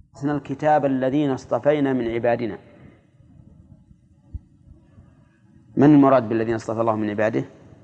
الكتاب الذين اصطفينا من عبادنا. من المراد بالذين اصطفى الله من عباده؟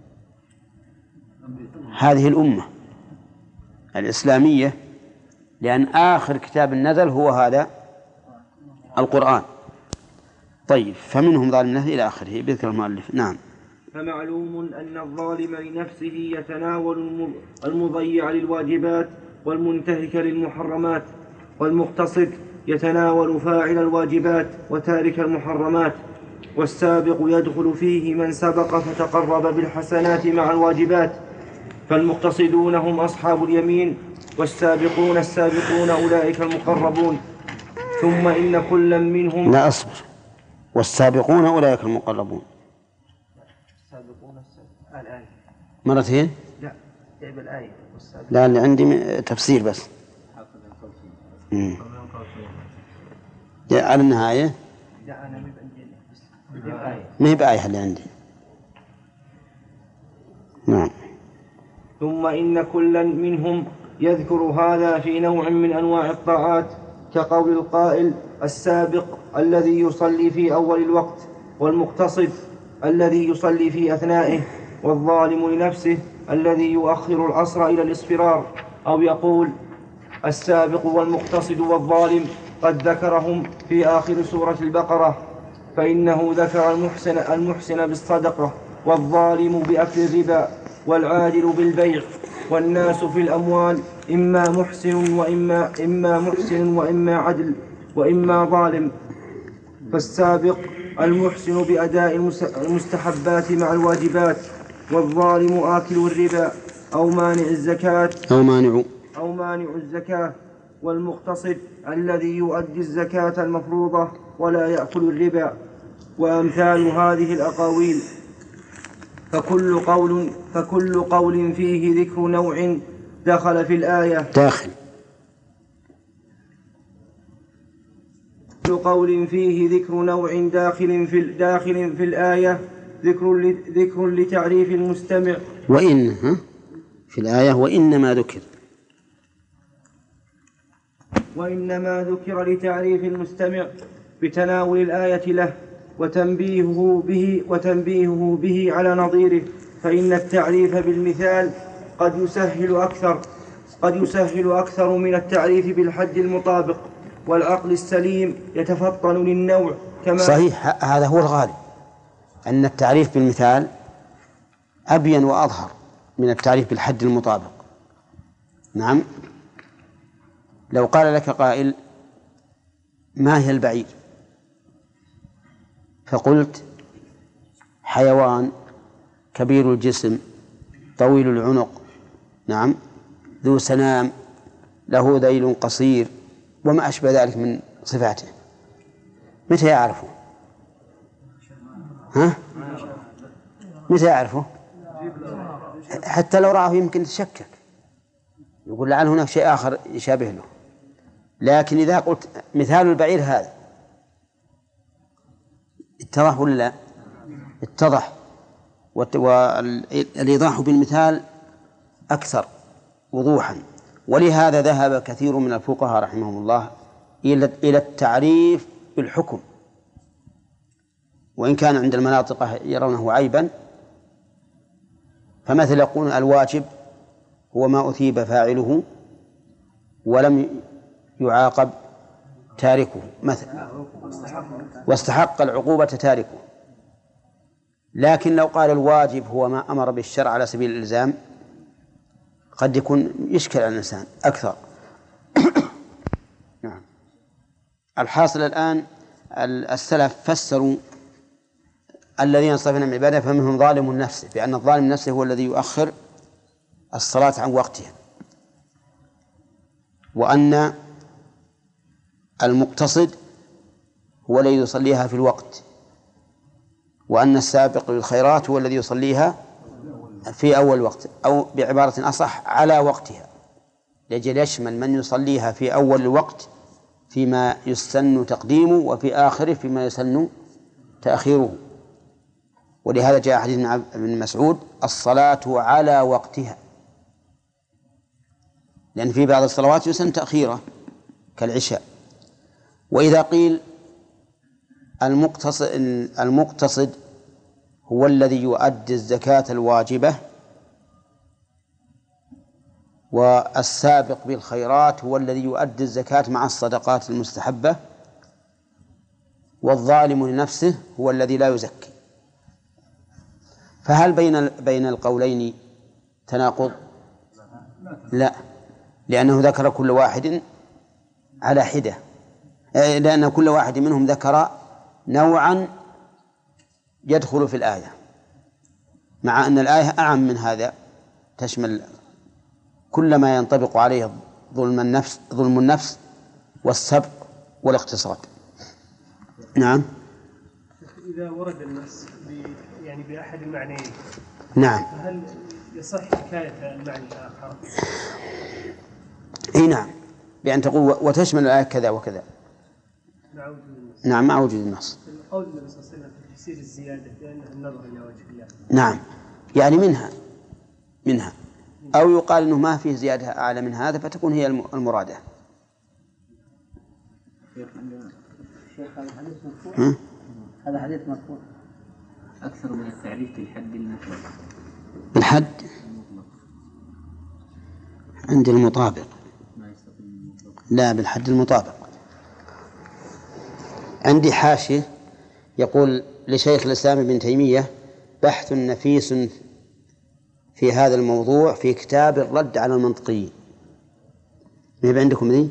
هذه الأمة الإسلامية، لأن آخر كتاب نزل هو هذا القرآن. طيب، فمنهم ظالم لنفسه إلى آخره بذكر المؤلف. نعم. فمعلوم أن الظالم لنفسه يتناول المضيع للواجبات والمنتهك للمحرمات، والمقتصد يتناول فاعل الواجبات وتارك المحرمات، والسابق يدخل فيه من سبق فتقرب بالحسنات مع الواجبات، فالمقتصدون هم أصحاب اليمين، والسابقون السابقون أولئك المقربون. ثم إن كلا منهم لا أصبر، والسابقون أولئك المقربون. السابقون الآية مرتين؟ لا، تعب الآية. لا، اللي عندي تفسير بس. على النهاية. لا، أنا ما هي بآية اللي عندي. نعم. ثم إن كلا منهم يذكر هذا في نوع من أنواع الطاعات، كقول القائل: السابق الذي يصلي في أول الوقت، والمقتصد الذي يصلي في أثنائه، والظالم لنفسه الذي يؤخر العصر إلى الإصفرار. أو يقول: السابق والمقتصد والظالم قد ذكرهم في آخر سورة البقرة، فإنه ذكر المحسن بالصدقة، والظالم بأكل الربا، والعادل بالبيع، والناس في الأموال إما محسن وإما عدل وإما ظالم. فالسابق المحسن بأداء المستحبات مع الواجبات، والظالم آكل الربا أو مانع الزكاة، والمقتصد الذي يؤدي الزكاة المفروضة ولا يأكل الربا. وأمثال هذه الأقاويل. فكل قول فيه ذكر نوع دخل في الآية كل قول فيه ذكر نوع داخل في الآية ذكر لتعريف المستمع. في الآية وإنما ذكر لتعريف المستمع بتناول الآية له وتنبيهه به على نظيره، فإن التعريف بالمثال قد يسهل أكثر من التعريف بالحد المطابق، والعقل السليم يتفطن للنوع كما صحيح. هذا هو الغالب، أن التعريف بالمثال أبين وأظهر من التعريف بالحد المطابق. نعم. لو قال لك قائل: ما هي البعير؟ فقلت: حيوان كبير الجسم طويل العنق، نعم، ذو سنام له ذيل قصير، وما أشبه ذلك من صفاته. متى يعرفه؟ متى يعرفه؟ حتى لو رآه يمكن تشكك، يقول لعل هناك شيء آخر يشابه له. لكن إذا قلت مثال البعير هذا، اتضح ولا لا؟ اتضح. والإيضاح بالمثال أكثر وضوحا. ولهذا ذهب كثير من الفقهاء رحمهم الله إلى التعريف بالحكم، وإن كان عند المناطق يرونه عيبا. فمثل يقول: الواجب هو ما أثيب فاعله ولم يعاقب تاركه، مثلا، واستحق العقوبة تاركه. لكن لو قال الواجب هو ما أمر بالشرع على سبيل الإلزام، قد يكون يشكل على الإنسان أكثر. نعم. الحاصل الآن السلف فسروا الذين اصطفينا من عباده فمنهم ظالم نفسه، بأن الظالم نفسه هو الذي يؤخر الصلاة عن وقتها، وأن المقتصد هو الذي يصليها في الوقت، وأن السابق للخيرات هو الذي يصليها في أول وقت، أو بعبارة أصح على وقتها، لأجل يشمل من يصليها في أول الوقت فيما يسن تقديمه، وفي آخره فيما يسن تأخيره. ولهذا جاء حديث ابن مسعود: الصلاة على وقتها، لأن في بعض الصلوات يسن تأخيره كالعشاء. وإذا قيل المقتصد هو الذي يؤدي الزكاة الواجبة، والسابق بالخيرات هو الذي يؤدي الزكاة مع الصدقات المستحبة، والظالم لنفسه هو الذي لا يزكي. فهل بين القولين تناقض؟ لا، لأنه ذكر كل واحد على حدة، لأن كل واحد منهم ذكر نوعا يدخل في الآية، مع أن الآية أعم من هذا، تشمل كل ما ينطبق عليه ظلم النفس والسبق والاقتصاد. نعم. إذا ورد النص يعني بأحد المعنيين، نعم، فهل يصح حكاية المعنى الآخر؟ أي نعم، بأن تقول وتشمل الآية كذا وكذا. نعم، مع وجود النص. القول النبي صلى الله عليه وسلم في تفسير الزيادة لأنه النظر إلى وجه الله. نعم، يعني منها أو يقال أنه ما فيه زيادة أعلى من هذا فتكون هي المرادة. شيخ هذا حديث مرفوع أكثر من التعريف بالحد المطلق. بالحد عند المطابق، لا بالحد المطابق. عندي حاشية يقول لشيخ الإسلام ابن تيمية بحث نفيس في هذا الموضوع في كتاب الرد على المنطقيين. ما عندكم ذي؟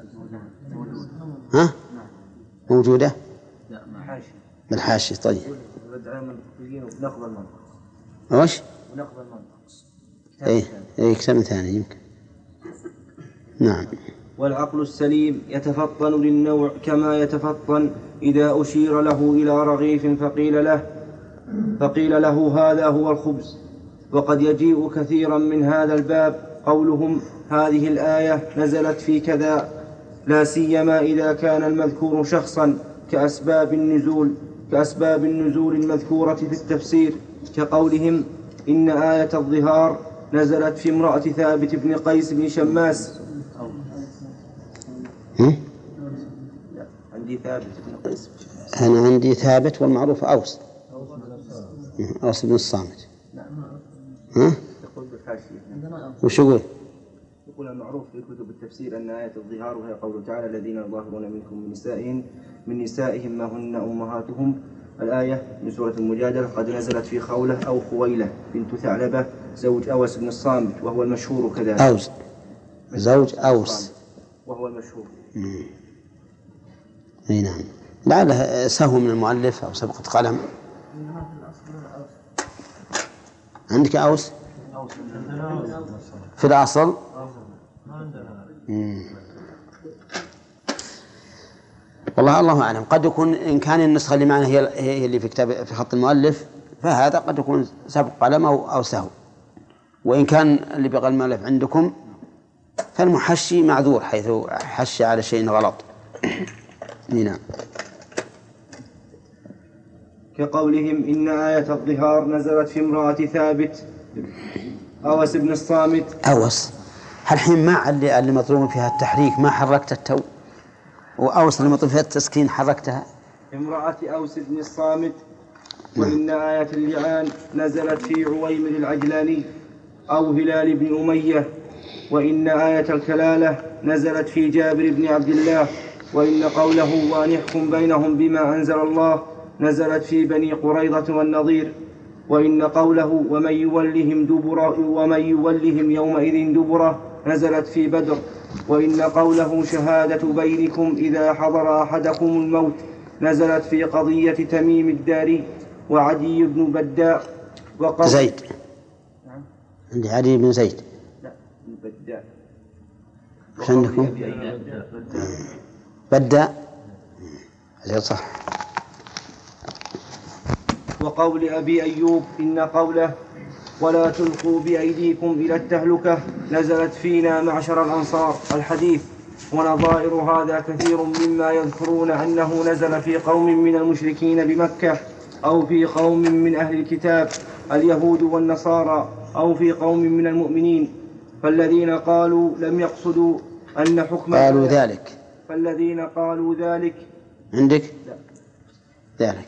ها؟ موجودة؟ لا، بالحاشية. طيب. الرد على المنطقيين ونقض المنطق. وش؟ ونقض المنطق. إيه كتاب ثاني يمكن. نعم. والعقل السليم يتفطن للنوع كما يتفطن إذا أشير له إلى رغيف فقيل له هذا هو الخبز. وقد يجيء كثيرا من هذا الباب قولهم هذه الآية نزلت في كذا، لا سيما إذا كان المذكور شخصا كأسباب النزول المذكورة في التفسير، كقولهم إن آية الظهار نزلت في امرأة ثابت بن قيس بن شماس. عندي ثابت بن قيس. أنا عندي ثابت والمعروف أوس بن الصامت. ها؟ يقول بالحاشية. وش يقول؟ يقول المعروف في كتب التفسير أن آية الظهار وهي قوله تعالى الذين يظاهرون منكم من نسائهم ما هن أمهاتهم، الآية من سورة المجادلة قد نزلت في خولة أو خويلة بنت ثعلبة زوج أوس بن الصامت وهو المشهور كذلك. أوس زوج أوس وهو المشهور. أي نعم، لعله سهو من المؤلف أو سبقة قلم. عندك أوس في الأصل؟ الله أعلم. قد يكون إن كان النسخة اللي معنا هي اللي في كتاب في خط المؤلف فهذا قد يكون سبق قلم أو سهو، وإن كان اللي بقى المؤلف عندكم فالمحشي معذور حيث حش على شيء غلط. نعم. كقولهم إن آية الظهار نزلت في امرأة ثابت أوس بن الصامت. أوس هالحين ما اللي مطلوب فيها التحريك ما حركت التو، وأوس اللي مطلوب فيها التسكين حركتها. امرأة أوس بن الصامت. وإن آية اللعان نزلت في عويمر العجلاني أو هلال بن أمية. وإن آية الكلالة نزلت في جابر بن عبد الله. وإن قوله وأن يحكم بينهم بما أنزل الله نزلت في بني قريظة والنضير. وإن قوله ومن يولهم يومئذ دبره نزلت في بدر. وإن قوله شهادة بينكم إذا حضر أحدكم الموت نزلت في قضية تميم الداري وعدي بن بداء زيد. عندي عدي بن زيد. لا، بن بداء. وش عندكم؟ بداء. صح. وقول أبي أيوب إن قوله ولا تلقوا بأيديكم إلى التهلكة نزلت فينا معشر الأنصار الحديث. ونظائر هذا كثير مما يذكرون أنه نزل في قوم من المشركين بمكة أو في قوم من أهل الكتاب اليهود والنصارى أو في قوم من المؤمنين، فالذين قالوا لم يقصدوا أن حكم قالوا ذلك فالذين قالوا ذلك عندك ذلك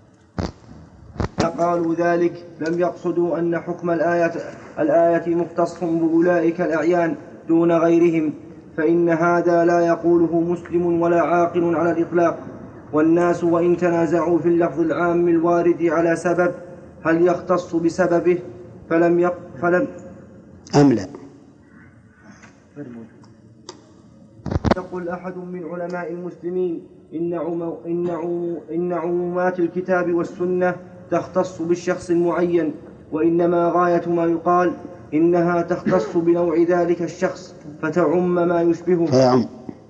قالوا ذلك لم يقصدوا أن حكم الآية مختص بأولئك الأعيان دون غيرهم، فإن هذا لا يقوله مسلم ولا عاقل على الإطلاق. والناس وإن تنازعوا في اللفظ العام الوارد على سبب هل يختص بسببه فلم أم لا يقل أحد من علماء المسلمين إن عمومات الكتاب والسنة تختص بالشخص المعين، وإنما غاية ما يقال إنها تختص بنوع ذلك الشخص فتعم ما يشبهه.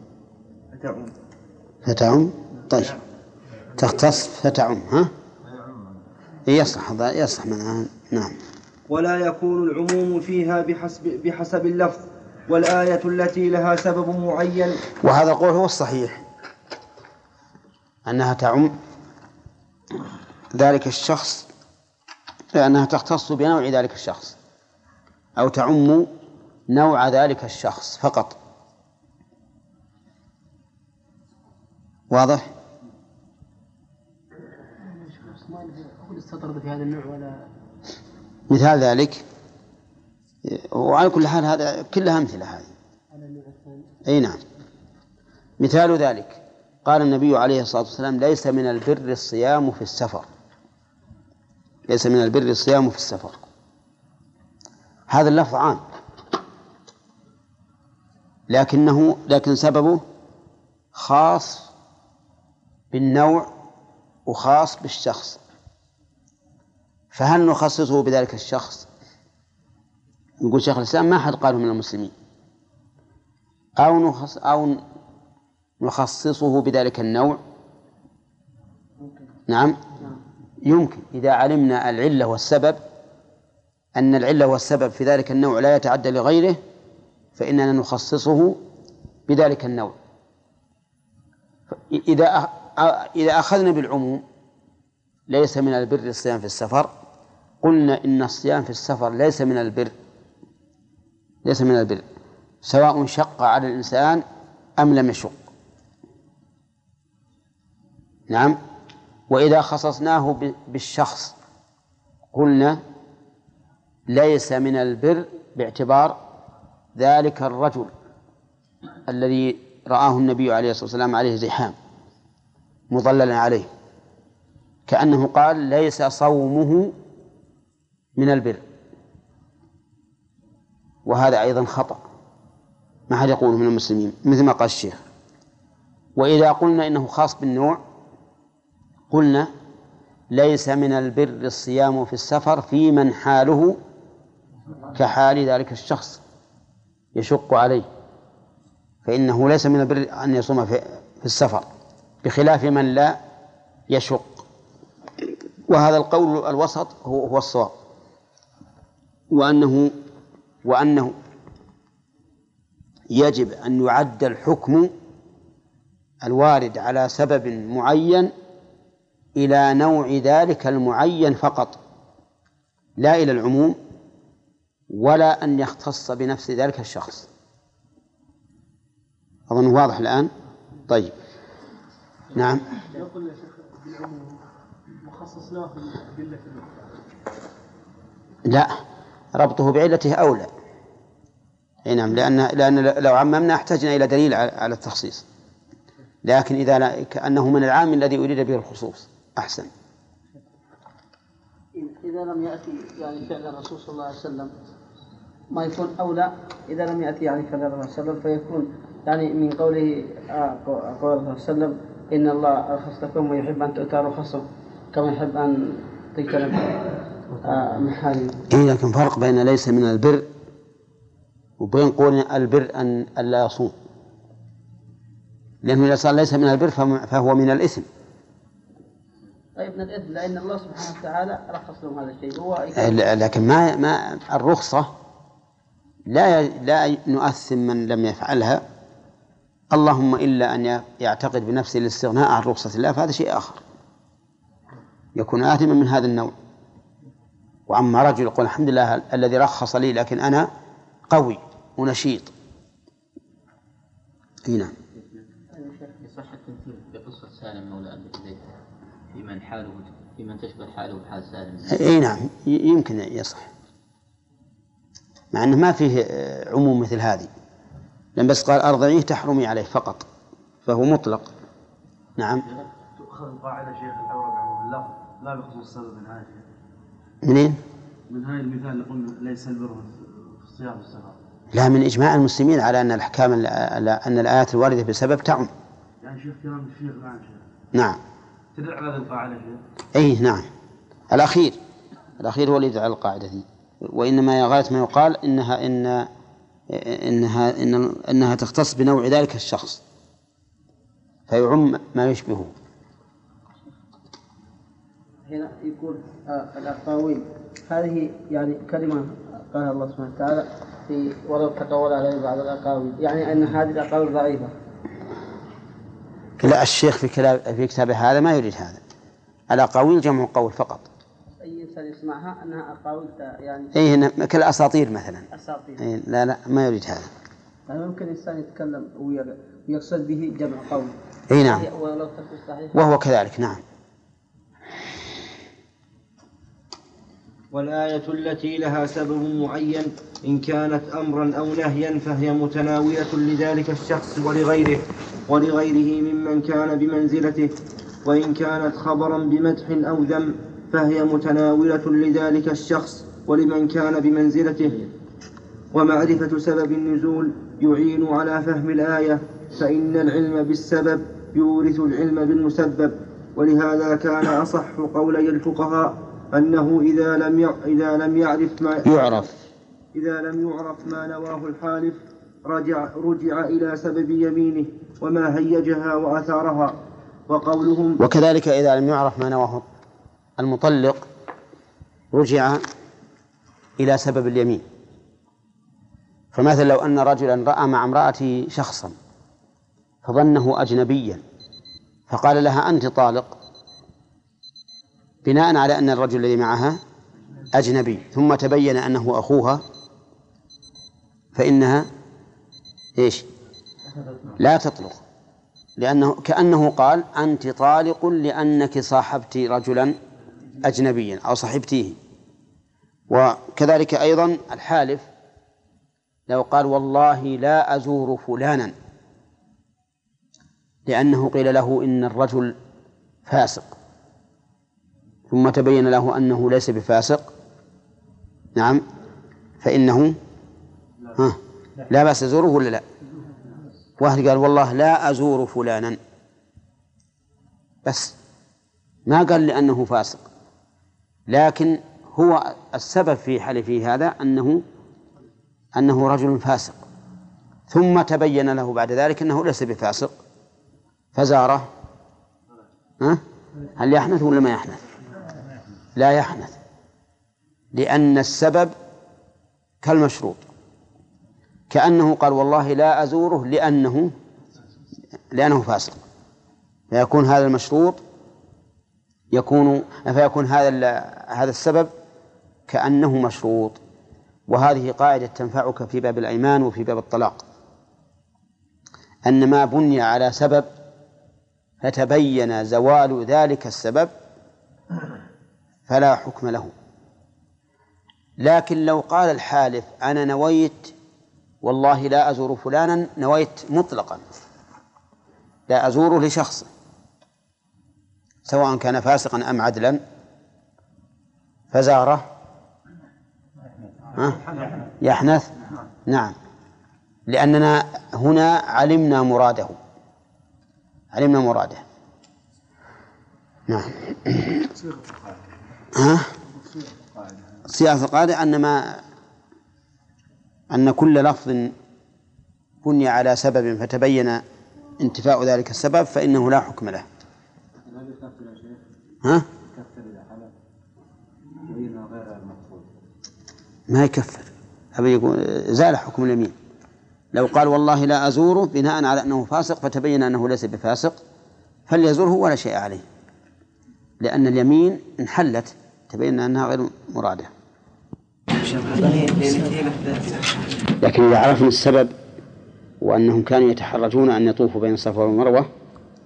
فتعم. طيب تختص فتعم. ها يصح معنا. نعم. ولا يكون العموم فيها بحسب اللفظ، والآية التي لها سبب معين. وهذا القول هو الصحيح، أنها تعم ذلك الشخص، لأنها تختص بنوع ذلك الشخص، أو تعم نوع ذلك الشخص فقط. واضح؟ استطرد في هذا النوع ولا مثال ذلك، وعلى كل حال هذا كلها أمثلة هذه. أي نعم. مثال ذلك قال النبي عليه الصلاة والسلام: ليس من البر الصيام في السفر. ليس من البر الصيام في السفر. هذا اللفظ عام، لكن سببه خاص بالنوع وخاص بالشخص، فهل نخصصه بذلك الشخص؟ يقول شيخ الإسلام: ما أحد قاله من المسلمين. أو نخصصه بذلك النوع. نعم يمكن، إذا علمنا العلة والسبب، أن العلة والسبب في ذلك النوع لا يتعدى لغيره، فإننا نخصصه بذلك النوع. إذا أخذنا بالعموم ليس من البر الصيام في السفر، قلنا إن الصيام في السفر ليس من البر، ليس من البر سواء شق على الإنسان أم لم يشق. نعم. وإذا خصصناه بالشخص قلنا ليس من البر باعتبار ذلك الرجل الذي رآه النبي عليه الصلاة والسلام عليه زحام مظللا عليه، كأنه قال ليس صومه من البر، وهذا أيضا خطأ ما حد يقوله من المسلمين مثل ما قال الشيخ. وإذا قلنا إنه خاص بالنوع قلنا ليس من البر الصيام في السفر في من حاله كحال ذلك الشخص يشق عليه، فإنه ليس من البر أن يصوم في السفر، بخلاف من لا يشق. وهذا القول الوسط هو الصواب، وأنه يجب أن يعد الحكم الوارد على سبب معين إلى نوع ذلك المعين فقط، لا إلى العموم، ولا أن يختص بنفس ذلك الشخص. أظن واضح الآن. طيب نعم. نقول يا شيخ بالعموم وخصصناه بالله. لا، ربطه بعلته أولى. أي نعم، لأن لو عممنا احتجنا إلى دليل على التخصيص، لكن إذا كأنه من العام الذي أريد به الخصوص أحسن. إذا لم يأتي يعني فعل الرسول صلى الله عليه وسلم ما يكون أولى. إذا لم يأتي يعني فعل الرسول صلى الله عليه وسلم فيكون يعني من قوله قول الله صلى الله عليه وسلم: إن الله رخص لكم ويحب أن تؤتى رخصه كما يحب أن تجتنب محارمه. لكن فرق بين ليس من البر وبين قول البر أن لا يصوم، لأنه إذا صار ليس من البر فهو من الإثم. طيب من الإثم لأن الله سبحانه وتعالى رخص لهم هذا الشيء هو لكن ما الرخصة لا نؤثم من لم يفعلها، اللهم إلا أن يعتقد بنفسه الاستغناء عن رخصة الله، فهذا شيء آخر يكون آثما من هذا النوع. وعما رجل يقول الحمد لله الذي رخص لي لكن أنا قوي ونشيط. نعم. صح التمثيل بقصة سالم مولى أبي حذيفة في من تشبه حاله بحال سالم. اي نعم يمكن يصح، مع انه ما فيه عموم مثل هذه، لأن بس قال أرضعيه تحرمي عليه فقط، فهو مطلق. نعم. تؤخذ القاعدة شيخ الأورد عن اللفظ لا يخص السبب من هذا. منين؟ من هاي المثال اللي قلنا ليس البر في الصيام والسفر. لا، من إجماع المسلمين على أن الأحكام أن الآيات الواردة بسبب تعم. يعني شيخ كلام الشيخ الآن شيخ. نعم. تدل على القاعدة شيخ. أي نعم. الأخير هو اللي يدعى القاعدة دي، وإنما غاية ما يقال إنها تختص بنوع ذلك الشخص فيعم ما يشبهه. هنا يقول الأقاويل هذه يعني كلمة قالها الله سبحانه وتعالى في ولو تقول عليه بعض الأقاويل، يعني أن هذه الأقاويل ضعيفة. لا، الشيخ في كتابه هذا ما يريد هذا. الأقاويل جمع قول فقط. أي إنسان يسمعها أنها أقاويل يعني. أي كالأساطير مثلا. أساطير. لا ما يريد هذا. يعني ممكن الإنسان يتكلم ويقصد به جمع قول. أي نعم. وهو كذلك. نعم. والآية التي لها سبب معين إن كانت أمرا أو نهيا فهي متناولة لذلك الشخص ولغيره ممن كان بمنزلته، وإن كانت خبرا بمدح أو ذم فهي متناولة لذلك الشخص ولمن كان بمنزلته. ومعرفة سبب النزول يعين على فهم الآية، فإن العلم بالسبب يورث العلم بالمسبب. ولهذا كان أصح قولي الفقهاء أنه إذا لم يعرف ما نواه الحالف رجع إلى سبب يمينه وما هيجها وأثارها. وقولهم وكذلك إذا لم يعرف ما نواه المطلق رجع إلى سبب اليمين. فمثلا لو أن رجلا رأى مع امرأته شخصا فظنه أجنبيا فقال لها أنت طالق، بناء على أن الرجل الذي معها أجنبي، ثم تبين أنه أخوها، فإنها لا تطلق، كأنه قال أنت طالق لأنك صاحبت رجلا أجنبيا أو صاحبتيه. وكذلك أيضا الحالف لو قال والله لا أزور فلانا لأنه قيل له إن الرجل فاسق، ثم تبين له أنه ليس بفاسق، نعم، فإنه لا بأس يزوره ولا لا؟ واحد قال والله لا أزور فلانا بس ما قال لأنه فاسق، لكن هو السبب في حلفه هذا أنه رجل فاسق، ثم تبين له بعد ذلك أنه ليس بفاسق فزاره. هل يحنث ولا ما يحنث؟ لا يحنث، لأن السبب كالمشروط، كأنه قال والله لا أزوره لأنه فاسق، فيكون هذا المشروط فيكون هذا السبب كأنه مشروط. وهذه قاعدة تنفعك في باب الأيمان وفي باب الطلاق، أن ما بني على سبب فتبين زوال ذلك السبب فلا حكم له. لكن لو قال الحالف أنا نويت والله لا أزور فلانا، نويت مطلقا لا أزوره لشخص سواء كان فاسقا أم عدلا، فزاره يحنث. نعم، لأننا هنا علمنا مراده. نعم. صياغة القاعدة أن كل لفظ بني على سبب فتبين انتفاء ذلك السبب فإنه لا حكم له. ما يكفر، أبي يقول زال حكم اليمين. لو قال والله لا أزوره بناء على أنه فاسق فتبين أنه ليس بفاسق فليزوره ولا شيء عليه، لأن اليمين انحلت تبين أنها غير مرادة. لكن إذا عرفنا السبب وأنهم كانوا يتحرجون أن يطوفوا بين الصفا والمروة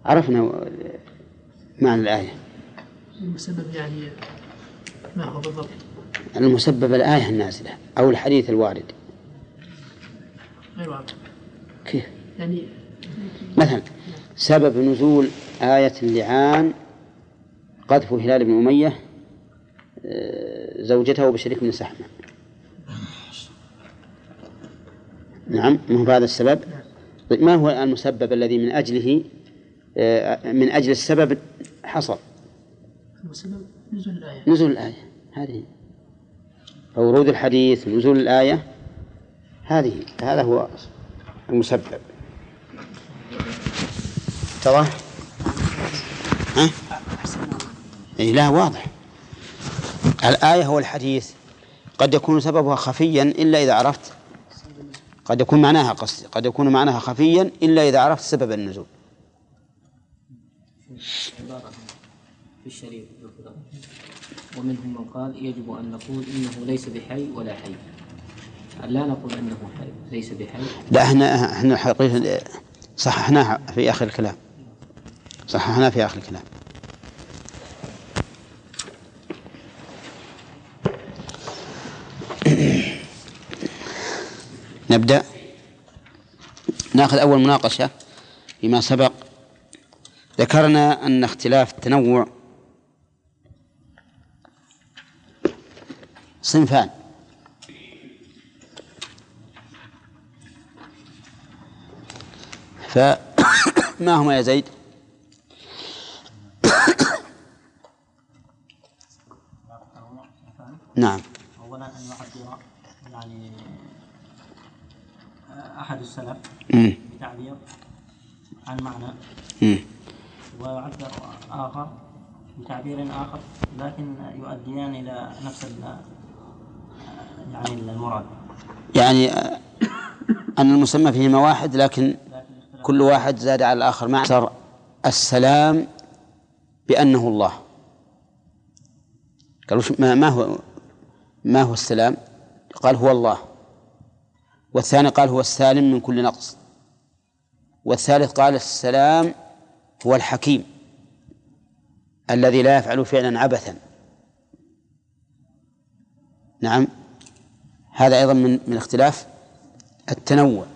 عرفنا معنى الآية. المسبب يعني ما هو بالضبط؟ المسبب الآية النازلة أو الحديث الوارد. غير واضح. كيف؟ يعني مثلا سبب نزول آية اللعان قذف هلال بن أمية زوجته بشريك بن سحمة. نعم، ما هو هذا السبب؟ ما هو المسبب الذي من أجله من أجل السبب حصل؟ المسبب نزول الآية. نزول الآية هذه، ورود الحديث نزول الآية هذه، هذا هو المسبب. اتضح؟ ها؟ إيه لا واضح. الآية هو الحديث قد يكون سببها خفيا إلا إذا عرفت، قد يكون معناها قصدي قد يكون معناها خفيا إلا إذا عرفت سبب النزول. عبارة في الشريف ومنهم من قال يجب أن نقول إنه ليس بحي ولا حي، لا نقول أنه حي ليس بحي. لا احنا حقيقة صححناها في آخر الكلام، صححناها في آخر الكلام. نبدأ نأخذ أول مناقشة فيما سبق. ذكرنا أن اختلاف التنوع صنفان، فما هما يا زيد؟ نعم. أولا أن يعبر يعني أحد السلف بتعبير عن معنى، ويعبر آخر بتعبير آخر، لكن يؤديان إلى نفس يعني المراد، يعني أن المسمى فيهما واحد لكن كل واحد زاد على الآخر. مع أكثر السلام بأنه الله، قالوا ما هو السلام؟ قال هو الله، والثاني قال هو السالم من كل نقص، والثالث قال السلام هو الحكيم الذي لا يفعل فعلا عبثا. نعم، هذا أيضا من اختلاف التنوع.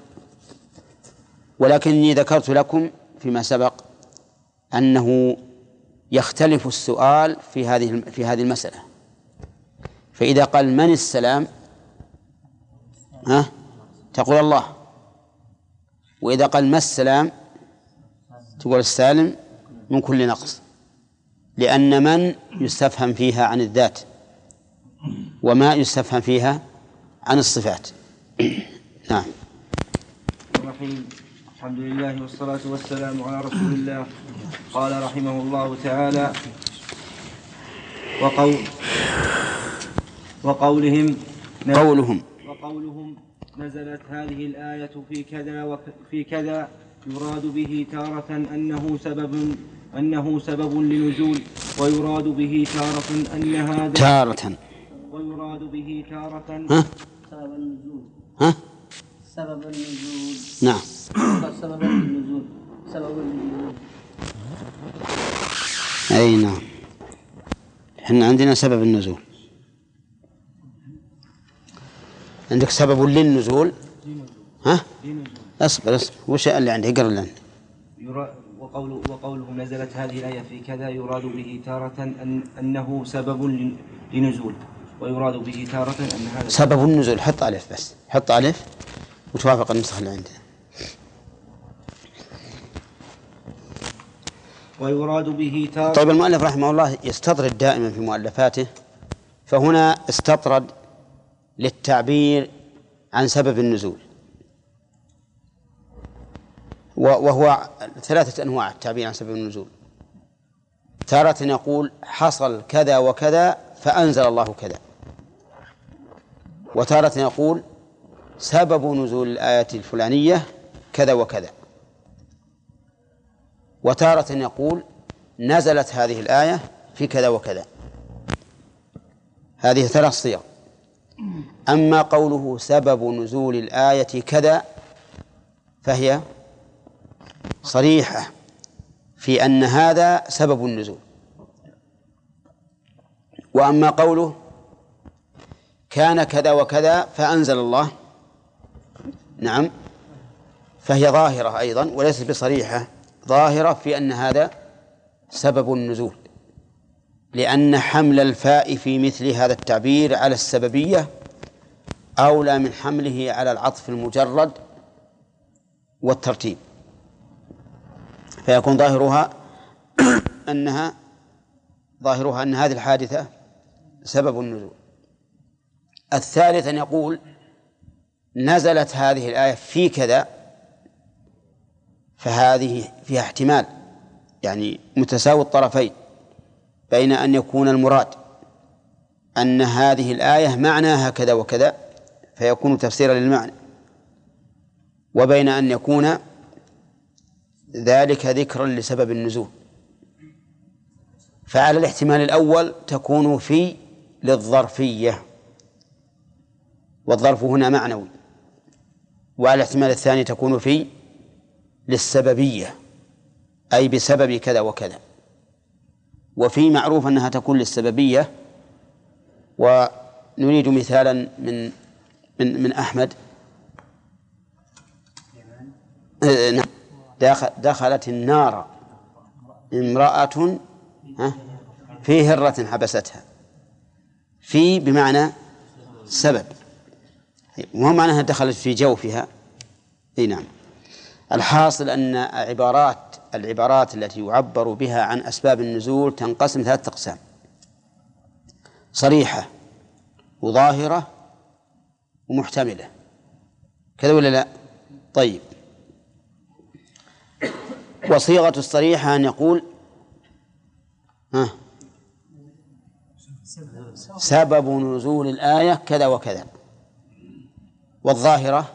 ولكني ذكرت لكم فيما سبق أنه يختلف السؤال في هذه المسألة. فإذا قال من السلام تقول الله، وإذا قال ما السلام تقول السالم من كل نقص، لأن من يستفهم فيها عن الذات وما يستفهم فيها عن الصفات. نعم. الرحيم. الحمد لله والصلاة والسلام على رسول الله. قال رحمه الله تعالى: وقولهم نزلت هذه الآية في كذا يراد به تارة أنه سبب لنزول، ويراد به تارة أن هذا ويراد به تارة سبب النزول. سبب النزول. نعم. سبب النزول. سبب النزول. أي نعم، إحنا عندنا سبب النزول، عندك سبب للنزول. اصبر وش اللي عندي؟ اقرأ لنا. وقولهم نزلت هذه الآية في كذا يراد به تارة أنه سبب لنزول، ويراد به تارة أن هذا سبب النزول. حط ألف بس، حط ألف وتوافق النسخة اللي عندنا. ويراد به تارة. طيب، المؤلف رحمه الله يستطرد دائما في مؤلفاته، فهنا استطرد للتعبير عن سبب النزول، وهو 3 أنواع التعبير عن سبب النزول. تارة يقول حصل كذا وكذا فأنزل الله كذا، وتارة يقول سبب نزول الآية الفلانية كذا وكذا، وتارة يقول نزلت هذه الآية في كذا وكذا. هذه 3 صيغ. أما قوله سبب نزول الآية كذا فهي صريحة في أن هذا سبب النزول. وأما قوله كان كذا وكذا فأنزل الله، نعم، فهي ظاهرة أيضا وليست بصريحة، ظاهرة في أن هذا سبب النزول، لأن حمل الفاء في مثل هذا التعبير على السببية أولى من حمله على العطف المجرد والترتيب، فيكون ظاهرها أن هذه الحادثة سبب النزول. الثالث أن يقول نزلت هذه الآية في كذا، فهذه فيها احتمال، يعني متساوي الطرفين، بين أن يكون المراد أن هذه الآية معناها كذا وكذا فيكون تفسيرا للمعنى، وبين أن يكون ذلك ذكرا لسبب النزول. فعلى الاحتمال الأول تكون في للظرفية، والظرف هنا معنوي، وعلى الاحتمال الثاني تكون في للسببية، أي بسبب كذا وكذا. وفي معروف أنها تكون للسببية، ونريد مثالا من أحمد. دخلت النار امرأة في هرة حبستها، في بمعنى سبب، وهو معناها دخلت في جوفها. نعم. الحاصل أن العبارات التي يعبر بها عن أسباب النزول تنقسم 3 أقسام: صريحة وظاهرة ومحتملة، كذا ولا لا؟ طيب، وصيغة الصريحة أن يقول سبب نزول الآية كذا وكذا، والظاهرة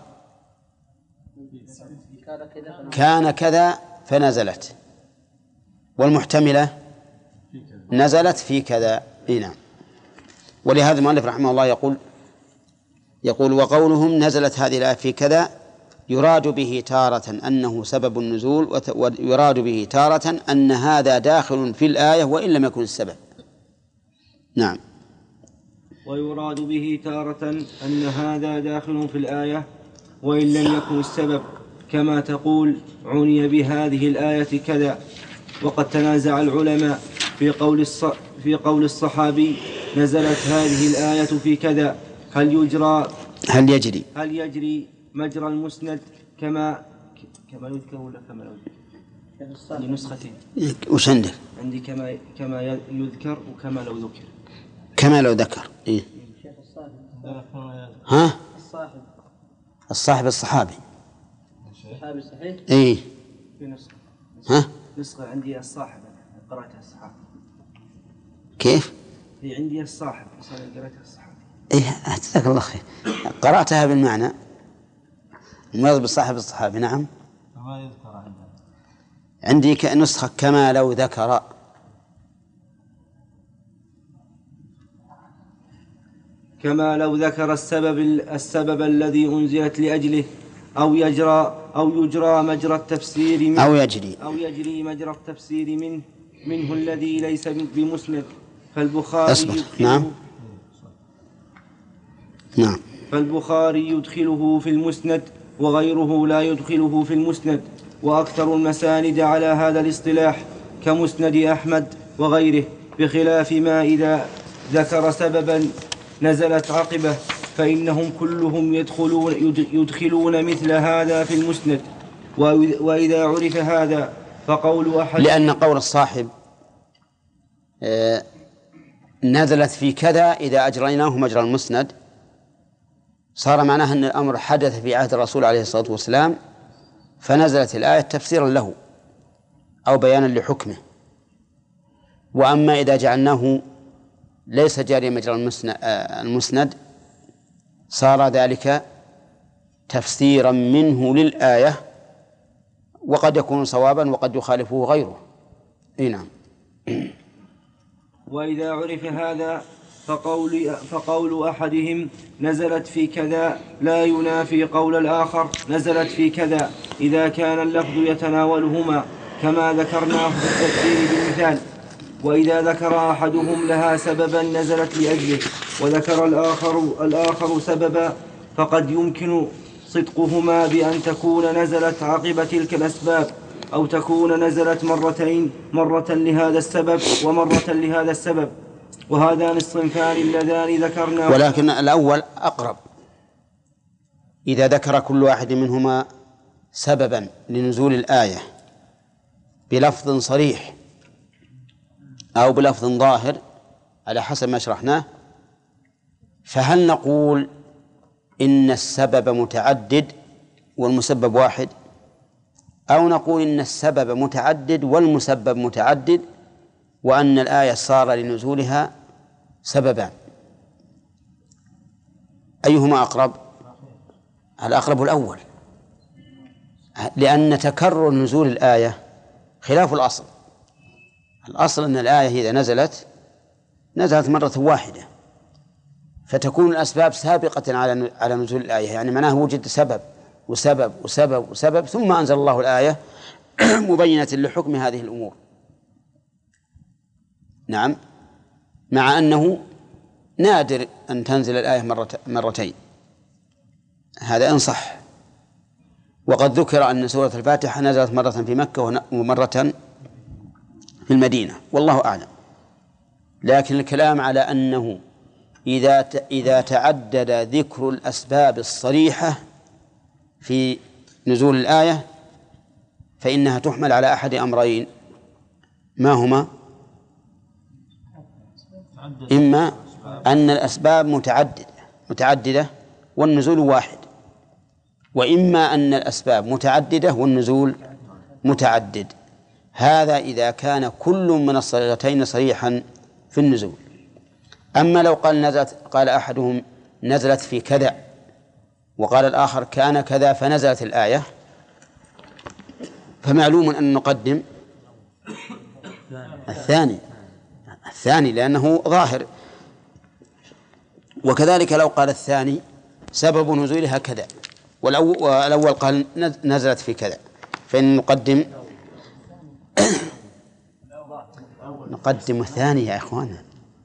كان كذا فنزلت، والمحتملة نزلت في كذا. نعم. ولهذا المؤلف رحمه الله يقول وقولهم نزلت هذه الآية في كذا يراد به تارة أنه سبب النزول، ويراد به تارة أن هذا داخل في الآية وإن لم يكن السبب. نعم. ويراد به تارة أن هذا داخل في الآية وإن لم يكن السبب، كما تقول عني بهذه الآية كذا. وقد تنازع العلماء في قول الصحابي نزلت هذه الآية في كذا، هل يجري مجرى المسند كما يذكر ولا كما لو ذكر؟ عندي نسختين. وش عندك؟ عندي كما يذكر وكما لو ذكر. كما لو ذكر. إيه؟ ها؟ الصاحب الصحابي. الصحابي صحيح؟ إيه؟ في نسخة. ها؟ نسخة عندي الصاحب قرأتها الصحابي. كيف؟ هي عندي الصاحب قرأتها الصحابي. إيه، جزاك الله خير. قرأتها بالمعنى المراد بالصاحب الصحابي. نعم. ما يذكر عندنا. عندي نسخة كما لو ذكر. كما لو ذكر السبب الذي أنزلت لأجله، أو يجرى مجرى التفسير منه، أو يجري مجرى التفسير منه الذي ليس بمسند، فالبخاري يدخله في المسند وغيره لا يدخله في المسند. وأكثر المساند على هذا الاصطلاح كمسند أحمد وغيره، بخلاف ما إذا ذكر سببا نزلت عقبه فإنهم كلهم يدخلون مثل هذا في المسند. وإذا عرف هذا فقول أحد، لأن قول الصاحب نزلت في كذا إذا أجريناه مجرى المسند صار معناه أن الأمر حدث في عهد الرسول عليه الصلاة والسلام، فنزلت الآية تفسيرا له أو بيانا لحكمه. وأما إذا جعلناه ليس جاري مجرى المسند صار ذلك تفسيرا منه للآية، وقد يكون صوابا وقد يخالفه غيره. نعم. وإذا عرف هذا فقول أحدهم نزلت في كذا لا ينافي قول الآخر نزلت في كذا، إذا كان اللفظ يتناولهما كما ذكرناه في التفسير بالمثال. وإذا ذكر أحدهم لها سببا نزلت لأجله وذكر الآخر سببا فقد يمكن صدقهما بأن تكون نزلت عقب تلك الأسباب، أو تكون نزلت مرتين، مرة لهذا السبب ومرة لهذا السبب. وهذان الصنفان اللذان ذكرنا، ولكن الأول أقرب. إذا ذكر كل واحد منهما سببا لنزول الآية بلفظ صريح أو بلفظ ظاهر على حسب ما شرحناه، فهل نقول إن السبب متعدد والمسبب واحد، أو نقول إن السبب متعدد والمسبب متعدد وأن الآية صار لنزولها سببان؟ أيهما أقرب؟ الأقرب الأول، لأن تكرر نزول الآية خلاف الأصل. الأصل أن الآية إذا نزلت مرة واحدة فتكون الأسباب سابقة على نزول الآية، يعني معناه وجد سبب وسبب وسبب وسبب ثم أنزل الله الآية مبينة لحكم هذه الأمور. نعم، مع أنه نادر أن تنزل الآية مرتين، هذا إن صح. وقد ذكر أن سورة الفاتحة نزلت مرة في مكة ومرة في المدينة، والله أعلم. لكن الكلام على أنه إذا تعدد ذكر الأسباب الصريحة في نزول الآية فإنها تحمل على أحد أمرين، ما هما؟ إما أن الأسباب متعددة والنزول واحد، وإما أن الأسباب متعددة والنزول متعدد. هذا إذا كان كل من الصيغتين صريحا في النزول. أما لو قال أحدهم نزلت في كذا وقال الآخر كان كذا فنزلت الآية، فمعلوم أن نقدم الثاني لأنه ظاهر. وكذلك لو قال الثاني سبب نزولها كذا والأول قال نزلت في كذا، فإن نقدم الثاني يا إخوانا.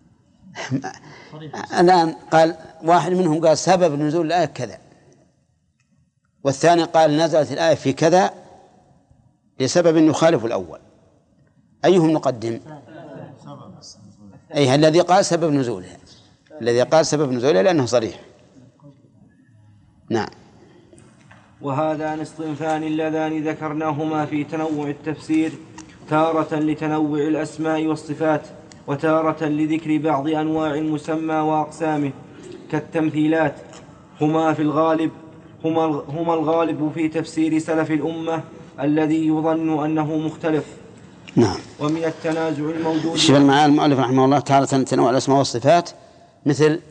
الآن قال واحد منهم قال سبب نزول الآية كذا، والثاني قال نزلت الآية في كذا لسبب يخالف الأول، أيهم نقدم؟ أي الذي قال سبب نزولها، لأنه صريح. نعم. وهذان الصنفان اللذان ذكرناهما في تنوع التفسير، تارة لتنوع الأسماء والصفات، وتارة لذكر بعض أنواع المسمى وأقسامه، كالتمثيلات، هما الغالب في تفسير سلف الأمة الذي يظن أنه مختلف. نعم. ومن التنازع الموجود شبه معاه المؤلف رحمه الله تارة تنوع الأسماء والصفات مثل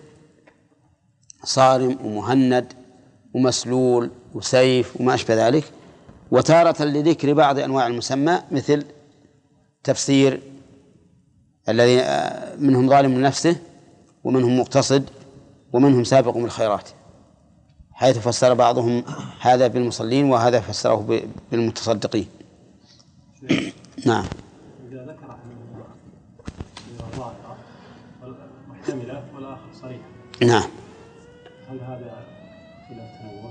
صارم ومهند ومسلول وسيف وما أشبه ذلك، وتارة لذكر بعض أنواع المسمى مثل تفسير الذي منهم ظالم لنفسه ومنهم مقتصد ومنهم سابق بالخيرات، حيث فسر بعضهم هذا بالمصلين وهذا فسره بالمتصدقين. نعم. إذا ذكر ظاهرة محتملة والآخر صريحة، نعم، هل هذا خلاف تنوع؟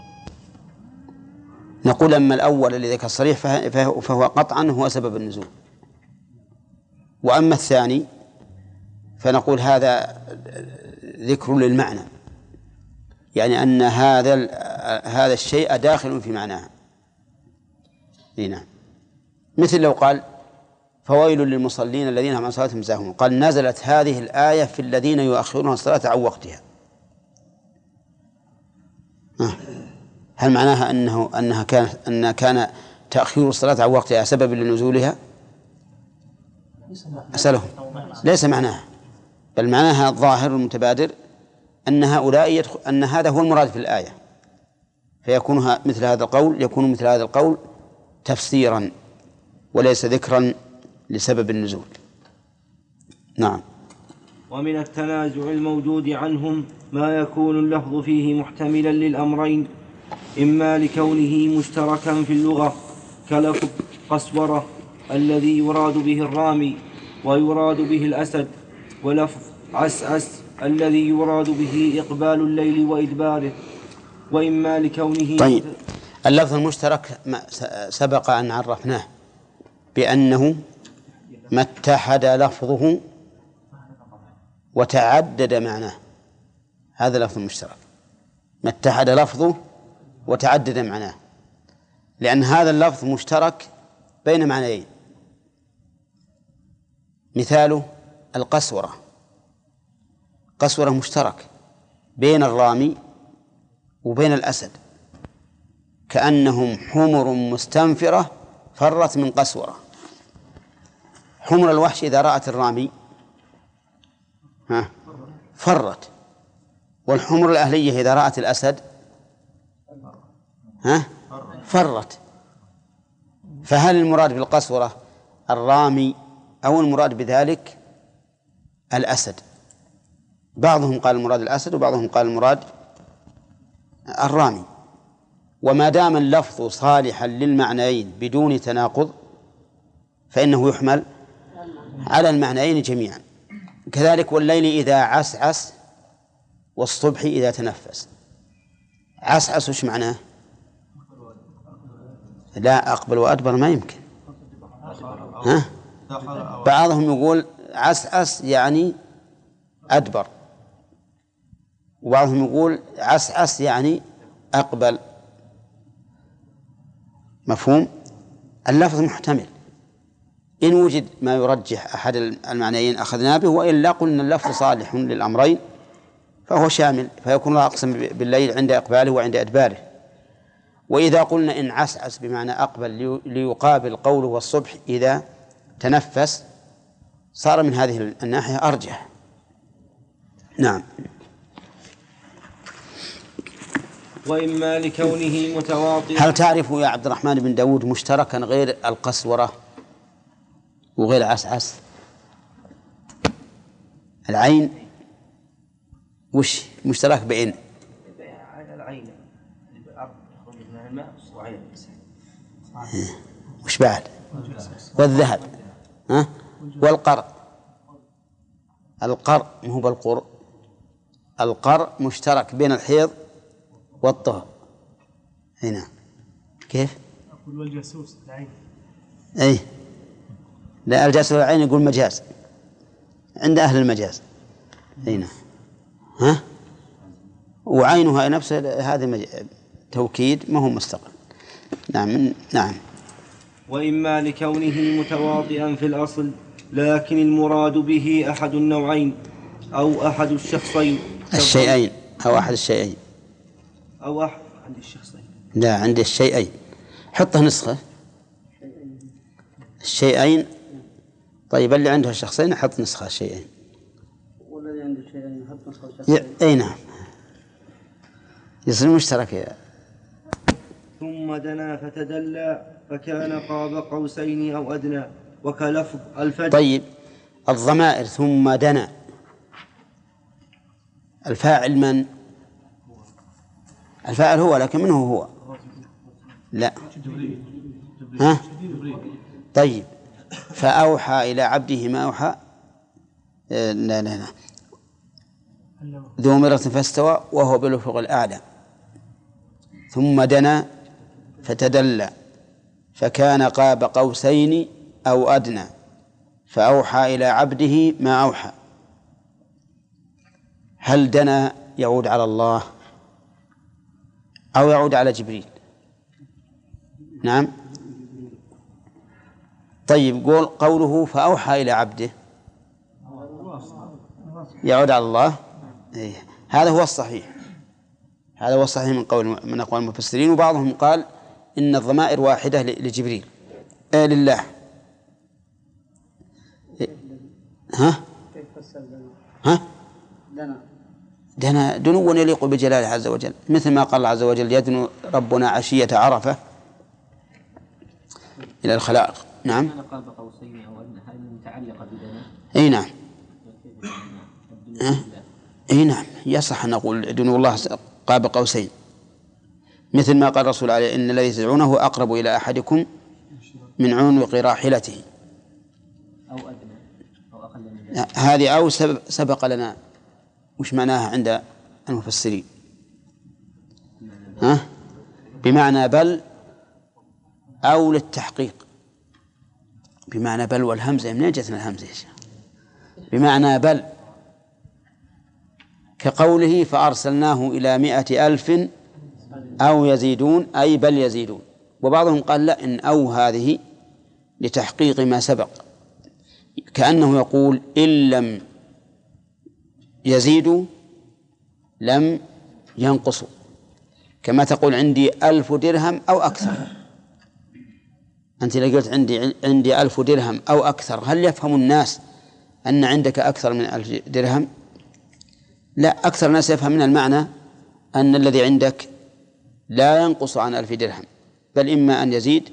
نقول أما الأول الذي ذكر الصريح فهو قطعا هو سبب النزول، وأما الثاني فنقول هذا ذكر للمعنى، يعني أن هذا الشيء داخل في معناه. نعم. مثل لو قال فويل للمصلين الذين هم عن صلاتهم ساهون، قال نزلت هذه الآية في الذين يؤخرون الصلاة عن وقتها، هل معناها أنها كان تأخير الصلاة عن وقتها سبب لنزولها؟ أسألهم، ليس معناها، بل معناها الظاهر المتبادر أن هؤلاء أن هذا هو المراد في الآية، فيكون مثل هذا القول تفسيرا وليس ذكرا لسبب النزول. نعم. ومن التنازع الموجود عنهم ما يكون اللفظ فيه محتملا للأمرين، إما لكونه مشتركا في اللغة قسورة الذي يراد به الرامي ويراد به الأسد، ولفظ عسعس الذي يراد به إقبال الليل وإدباره، وإما لكونه. طيب، اللفظ المشترك سبق أن عرفناه بأنه ما اتحد لفظه وتعدد معناه، هذا لفظ مشترك، ما اتحد لفظه وتعدد معناه، لأن هذا اللفظ مشترك بين معنيين. مثاله القسورة، قسورة مشترك بين الرامي وبين الأسد، كأنهم حمر مستنفرة فرت من قسورة. حمر الوحش إذا رأت الرامي فرت، والحمر الأهلية إذا رأت الأسد فرت. فهل المراد بالقسورة الرامي أو المراد بذلك الأسد؟ بعضهم قال المراد الأسد وبعضهم قال المراد الرامي. وما دام اللفظ صالحا للمعنيين بدون تناقض فإنه يحمل على المعنيين جميعا. كذلك والليل إذا عسعس والصبح إذا تنفس. عسعس وش معناه؟ لا، أقبل وأدبر ما يمكن. بعضهم يقول عسعس يعني أدبر، وبعضهم يقول عسعس يعني أقبل. مفهوم؟ اللفظ محتمل، إن وجد ما يرجح أحد المعنيين أخذنا به، وإلا قلنا اللفظ صالح للأمرين فهو شامل، فيكون الله أقسم بالليل عند إقباله وعند إدباره. وإذا قلنا إن عسعس بمعنى أقبل ليقابل قوله والصبح إذا تنفس صار من هذه الناحية أرجح. نعم. وإما لكونه متواطئا. هل تعرف يا عبد الرحمن بن داود مشتركا غير القسورة وغير عسعس؟ العين وش مشترك بين؟ العين الماء وعين وش بعد؟ والذهب والقرء. القرء هو بالقرء، القرء مشترك بين الحيض والطهر. هنا كيف؟ أقول والجاسوس العين. أي لا، الجاسوس العين يقول مجاز عند أهل المجاز. هنا وعينها نفسه هذا توكيد ما هو مستقل. نعم. نعم. وإما لكونه متواطئا في الأصل، لكن المراد به أحد النوعين أو أحد الشخصين. الشيئين أو أحد الشيئين. أو أحد عند الشخصين. لا، عند الشيئين. حطه نسخة الشيئين. طيب اللي عنده الشخصين حط نسخة الشيئين. والذي عنده الشيئين حط نسخة الشخصين. أي نعم، يصير مشترك. ثم دنا فتدلى فكان قاب قوسين أو أدنى، وكلفظ الفجر. طيب، الضمائر ثم دنا، الفاعل من؟ الفاعل هو، لكن من هو؟ لا. طيب، فأوحى إلى عبده ما أوحى. لا ذو مرة فاستوى وهو بالأفق الأعلى. ثم دنا فتدلى فكان قاب قوسين أو أدنى فأوحى إلى عبده ما أوحى. هل دنا يعود على الله أو يعود على جبريل؟ نعم. طيب، قوله فأوحى إلى عبده يعود على الله. هذا هو الصحيح، هذا هو الصحيح من أقوال المفسرين. وبعضهم قال إن الضمائر واحدة لجبريل لله. دنا دنو يليق بجلاله عز وجل، مثل ما قال الله عز وجل يدنو ربنا عشية عرفة إلى الخلائق. نعم. قاب قوسين أو أدنى، هذه متعلقة بدنا. أي نعم. أي نعم، يصح أن نقول دنو الله قاب قوسين، مثل ما قال الرسول عليه إن الذي تدعونه أقرب إلى أحدكم من عنق راحلته. أو أدنى أو أقل من ذلك. هذه أو سبق لنا وش معناها عند المفسرين؟ بمعنى بل أو للتحقيق، بمعنى بل والهمزة منين جتنا الهمزة يا شيخ؟ بمعنى بل، كقوله فأرسلناه إلى 100,000 أو يزيدون، أي بل يزيدون. وبعضهم قال لا، إن أو هذه لتحقيق ما سبق، كأنه يقول إن لم يزيدوا لم ينقصوا، كما تقول عندي 1000 درهم أو أكثر. أنت لو قلت عندي 1000 درهم أو أكثر، هل يفهم الناس أن عندك أكثر من 1000 درهم؟ لا، أكثر الناس يفهم من المعنى أن الذي عندك لا ينقص عن 1000 درهم، بل إما أن يزيد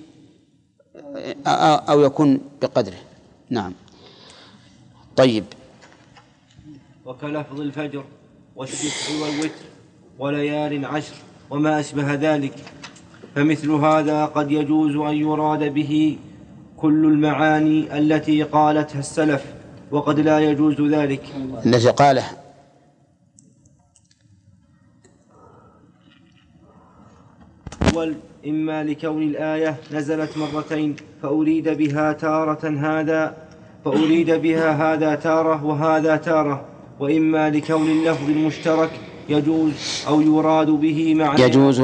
أو يكون بقدره. نعم. طيب. وكلفظ الفجر والشفع والوتر وليال عشر وما أشبه ذلك، فمثل هذا قد يجوز أن يراد به كل المعاني التي قالتها السلف، وقد لا يجوز ذلك. التي قالها إما لكون الآية نزلت مرتين فأريد بها هذا تارة وهذا تارة، وإما لكون اللفظ المشترك يجوز أو يراد به معنى يجوز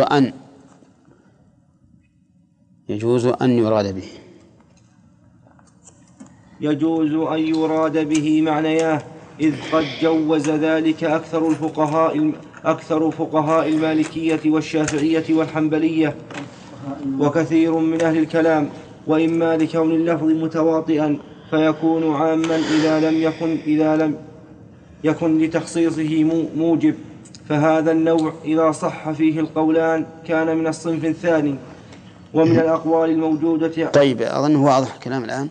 أن يراد به معنياه، إذ قد جوز ذلك أكثر فقهاء المالكية والشافعية والحنبلية وكثير من أهل الكلام. وإما لكون اللفظ متواطئا فيكون عاما إذا لم يكن لتخصيصه موجب، فهذا النوع إذا صح فيه القولان كان من الصنف الثاني. ومن الأقوال الموجودة. طيب، أظنه واضح الكلام الآن.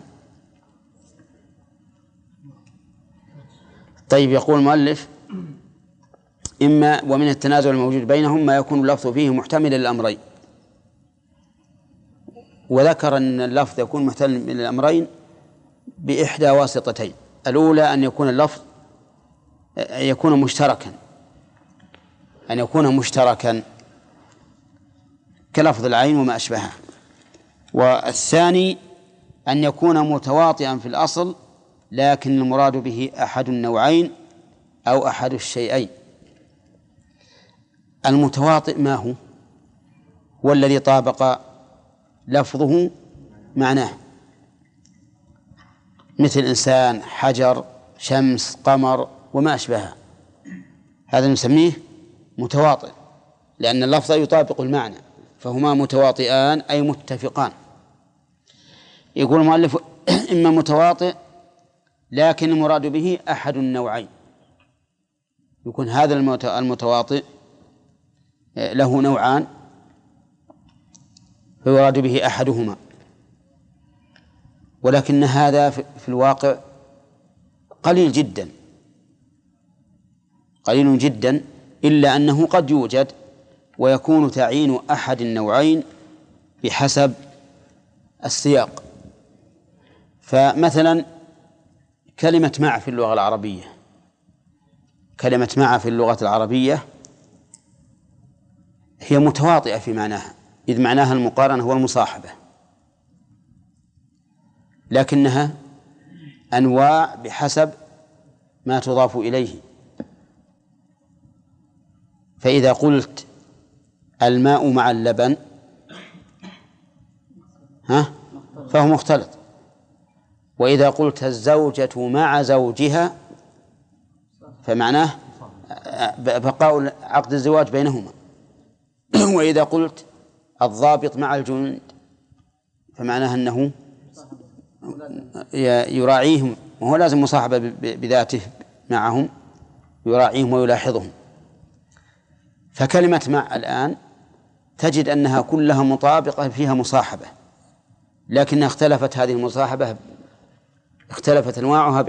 طيب، يقول المؤلف إما ومن التنازع الموجود بينهم ما يكون اللفظ فيه محتملا للأمرين، وذكر أن اللفظ يكون محتملا للأمرين بإحدى واسطتين. الأولى أن يكون اللفظ يكون مشتركا كلفظ العين وما أشبهه. والثاني أن يكون متواطئا في الأصل، لكن المراد به أحد النوعين أو أحد الشيئين. المتواطئ ما هو؟ والذي طابق لفظه معناه، مثل إنسان، حجر، شمس، قمر وما أشبهها، هذا نسميه متواطئ، لأن اللفظ يطابق المعنى، فهما متواطئان أي متفقان. يقول المؤلف إما متواطئ لكن المراد به أحد النوعين، يكون هذا المتواطئ له نوعان فيراد به أحدهما، ولكن هذا في الواقع قليل جدا، إلا أنه قد يوجد، ويكون تعيين أحد النوعين بحسب السياق. فمثلا كلمة مع في اللغة العربية هي متواطئة في معناها، إذ معناها المقارنة والمصاحبة، لكنها أنواع بحسب ما تضاف إليه. فإذا قلت الماء مع اللبن فهو مختلط، وإذا قلت الزوجة مع زوجها فمعناه بقاء عقد الزواج بينهما. وإذا قلت الضابط مع الجند فمعناه أنه يراعيهم، وهو لازم مصاحبة بذاته معهم، يراعيهم ويلاحظهم. فكلمة مع الآن تجد أنها كلها مطابقة فيها مصاحبة، لكن اختلفت هذه المصاحبة، اختلفت أنواعها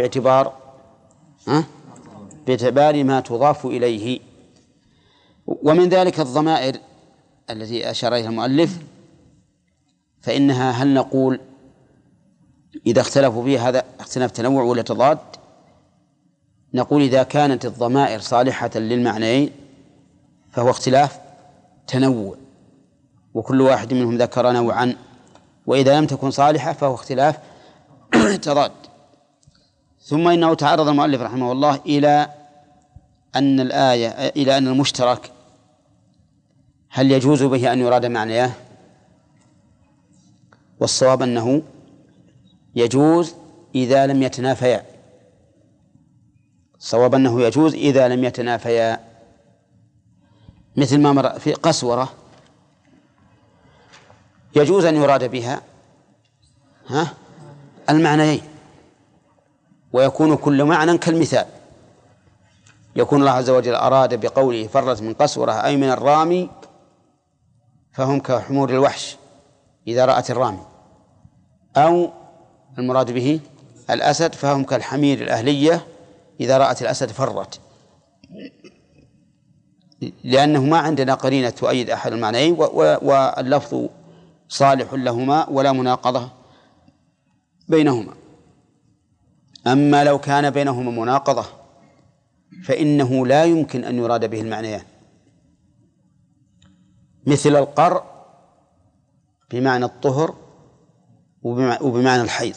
باعتبار ما تضاف إليه. ومن ذلك الضمائر التي أشار إليها المؤلف، فإنها هل نقول إذا اختلفوا فيه هذا اختلاف تنوع ولا تضاد؟ نقول إذا كانت الضمائر صالحة للمعنيين فهو اختلاف تنوع، وكل واحد منهم ذكر نوعا، وإذا لم تكن صالحة فهو اختلاف تضاد. ثم إنه تعرض المؤلف رحمه الله إلى أن المشترك هل يجوز به أن يراد معنياه؟ والصواب أنه يجوز إذا لم يتنافيا. الصواب أنه يجوز إذا لم يتنافيا، مثل ما مر في قسورة يجوز أن يراد بها المعنيين، ويكون كل معنى كالمثال. يكون الله عز وجل أراد بقوله فرت من قسورة أي من الرامي، فهم كحمور الوحش إذا رأت الرامي، أو المراد به الأسد فهم كالحمير الأهلية إذا رأت الأسد فرت، لأنه ما عندنا قرينة تؤيد أحد المعنيين، واللفظ صالح لهما ولا مناقضة بينهما. أما لو كان بينهما مناقضة فإنه لا يمكن أن يراد به المعنيان، مثل القرء بمعنى الطهر وبمعنى الحيض.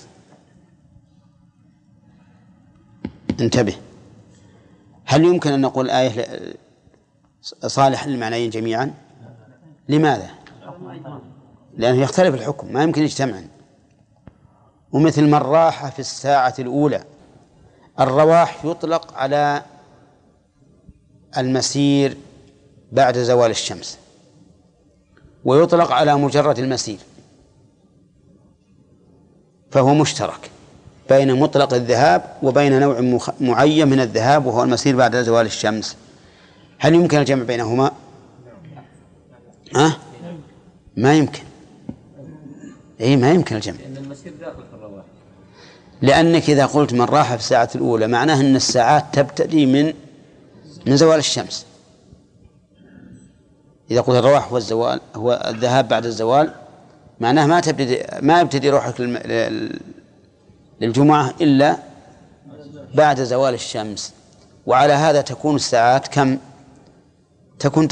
انتبه، هل يمكن أن نقول آية صالح للمعنيين جميعا؟ لماذا؟ لأنه يختلف الحكم، ما يمكن يجتمعا. ومثل من راح في الساعة الأولى، الرواح يطلق على المسير بعد زوال الشمس، ويطلق على مجرد المسير، فهو مشترك بين مطلق الذهاب وبين نوع معين من الذهاب وهو المسير بعد زوال الشمس. هل يمكن الجمع بينهما؟ ما يمكن. ما يمكن الجمع، لأن المسير داخل في الرواح. لأنك إذا قلت من راح في الساعة الأولى معناه أن الساعات تبتدي من زوال الشمس. إذا قلت الرواح والزوال هو الذهاب بعد الزوال، معناه ما يبتدي روحك للجمعة إلا بعد زوال الشمس. وعلى هذا تكون الساعات كم؟ تكون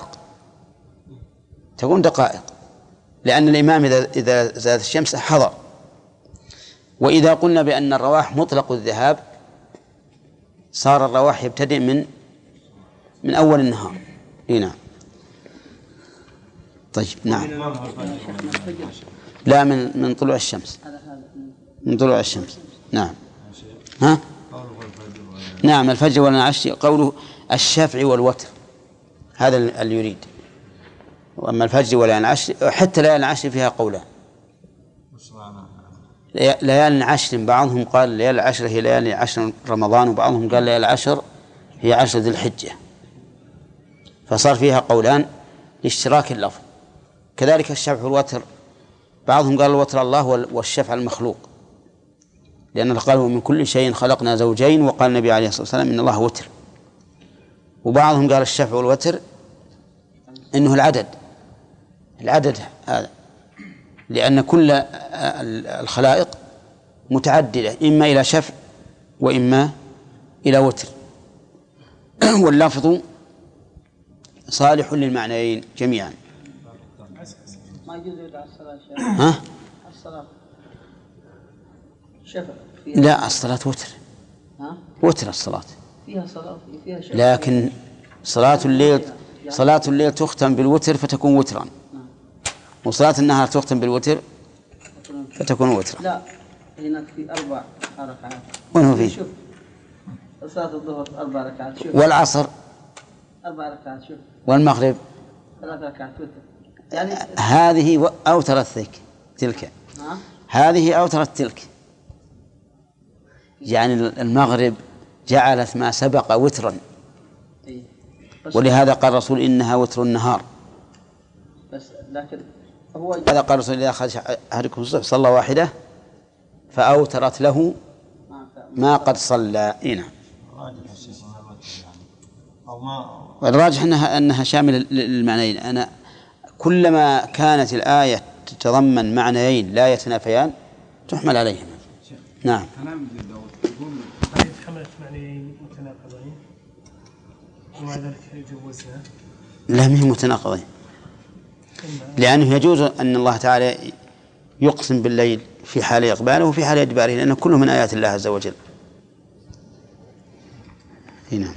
دقائق، لأن الإمام إذا زالت الشمس حضر. وإذا قلنا بأن الرواح مطلق الذهاب صار الرواح يبتدئ من أول النهار. نعم. طيب نعم. لا، من طلوع الشمس، من طلوع الشمس. نعم. نعم، الفجر والعشر، قوله الشفع والوتر هذا اللي يريد. وأما الفجر وليالي العشر، حتى ليالي العشر فيها قولان. ليالي العشر بعضهم قال ليالي العشر هي ليالي عشر رمضان، وبعضهم قال ليالي العشر هي 10 ذي الحجة، فصار فيها قولان لاشتراك اللفظ. كذلك الشفع والوتر، بعضهم قال الوتر الله والشفع المخلوق، لأن قالوا من كل شيء خلقنا زوجين، وقال النبي عليه الصلاة والسلام إن الله وتر. وبعضهم قال الشفع والوتر إنه العدد هذا، لأن كل الخلائق متعددة، إما إلى شفع وإما إلى وتر، واللفظ صالح للمعنيين جميعا. ما يجوز يدعى الصلاة الصلاة شفع لا، الصلاة وتر. وتر الصلاة فيها صلاة فيها شفع، لكن صلاة الليل تختم بالوتر فتكون وترا، وصلاة النهار تختم بالوتر فتكون وترا. لا، هناك في 4 ركعات. وين هو فيه؟ شوف صلاة الظهر 4 ركعات، شوف. والعصر 4 ركعات، شوف. والمغرب 3 ركعات وتر. يعني هذه أوترت تلك، هذه أوترت تلك. يعني المغرب جعلت ما سبق وترا، ولهذا قال الرسول إنها وتر النهار. بس لكن هو هذا قال الرسول إذا أخذ أحدكم الصبح صلى واحدة فأوترت له ما قد صلى. نعم. والراجح أنها شاملة للمعنيين. أنا كلما كانت الآية تتضمن معنيين لا يتنافيان تحمل عليهما. نعم. كلام ابن داود يقول طيب حملت معنيين متناقضين ومع ذلك جوزنا. لا، ما هي متناقضين، لأنه يجوز أن الله تعالى يقسم بالليل في حال إقباله وفي حال إدباره، لأنه كله من آيات الله عز وجل. نعم.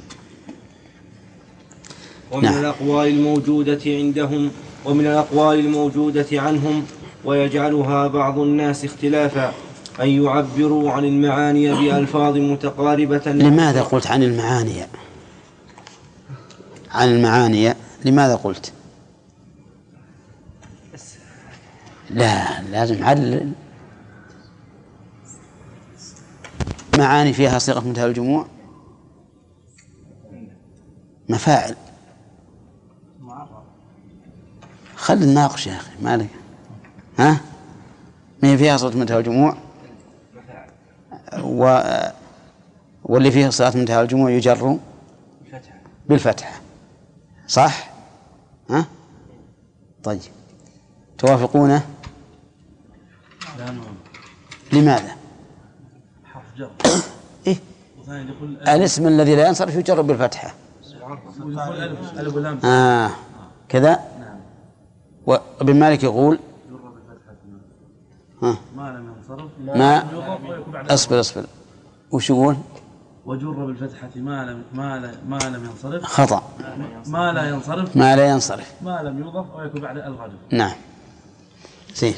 ومن الأقوال الموجودة عندهم ومن الأقوال الموجودة عنهم ويجعلها بعض الناس اختلافا أن يعبروا عن المعاني بألفاظ متقاربة. لماذا قلت عن المعاني؟ عن المعاني لماذا قلت؟ لا، لازم علل. معاني فيها صيغة منتهى الجموع، مفاعل. خل نناقش يا أخي، مالك؟ ها؟ ما هي فيها صيغة منتهى الجموع، واللي فيه صيغة منتهى الجموع يجر بالفتحة، صح؟ ها؟ طيب، توافقونه؟ لماذا؟ حرف جر. إيه؟ الاسم الذي لا ينصرف يجر بالفتحة. ألف ولام. كذا. وابن مالك يقول ما لم ينصرف اصبر وش يقول؟ وجر بالفتحة ما لم ينصرف. خطأ. ما لا ينصرف ما لم يوظف أو يكون بعد الغدر. نعم. زين.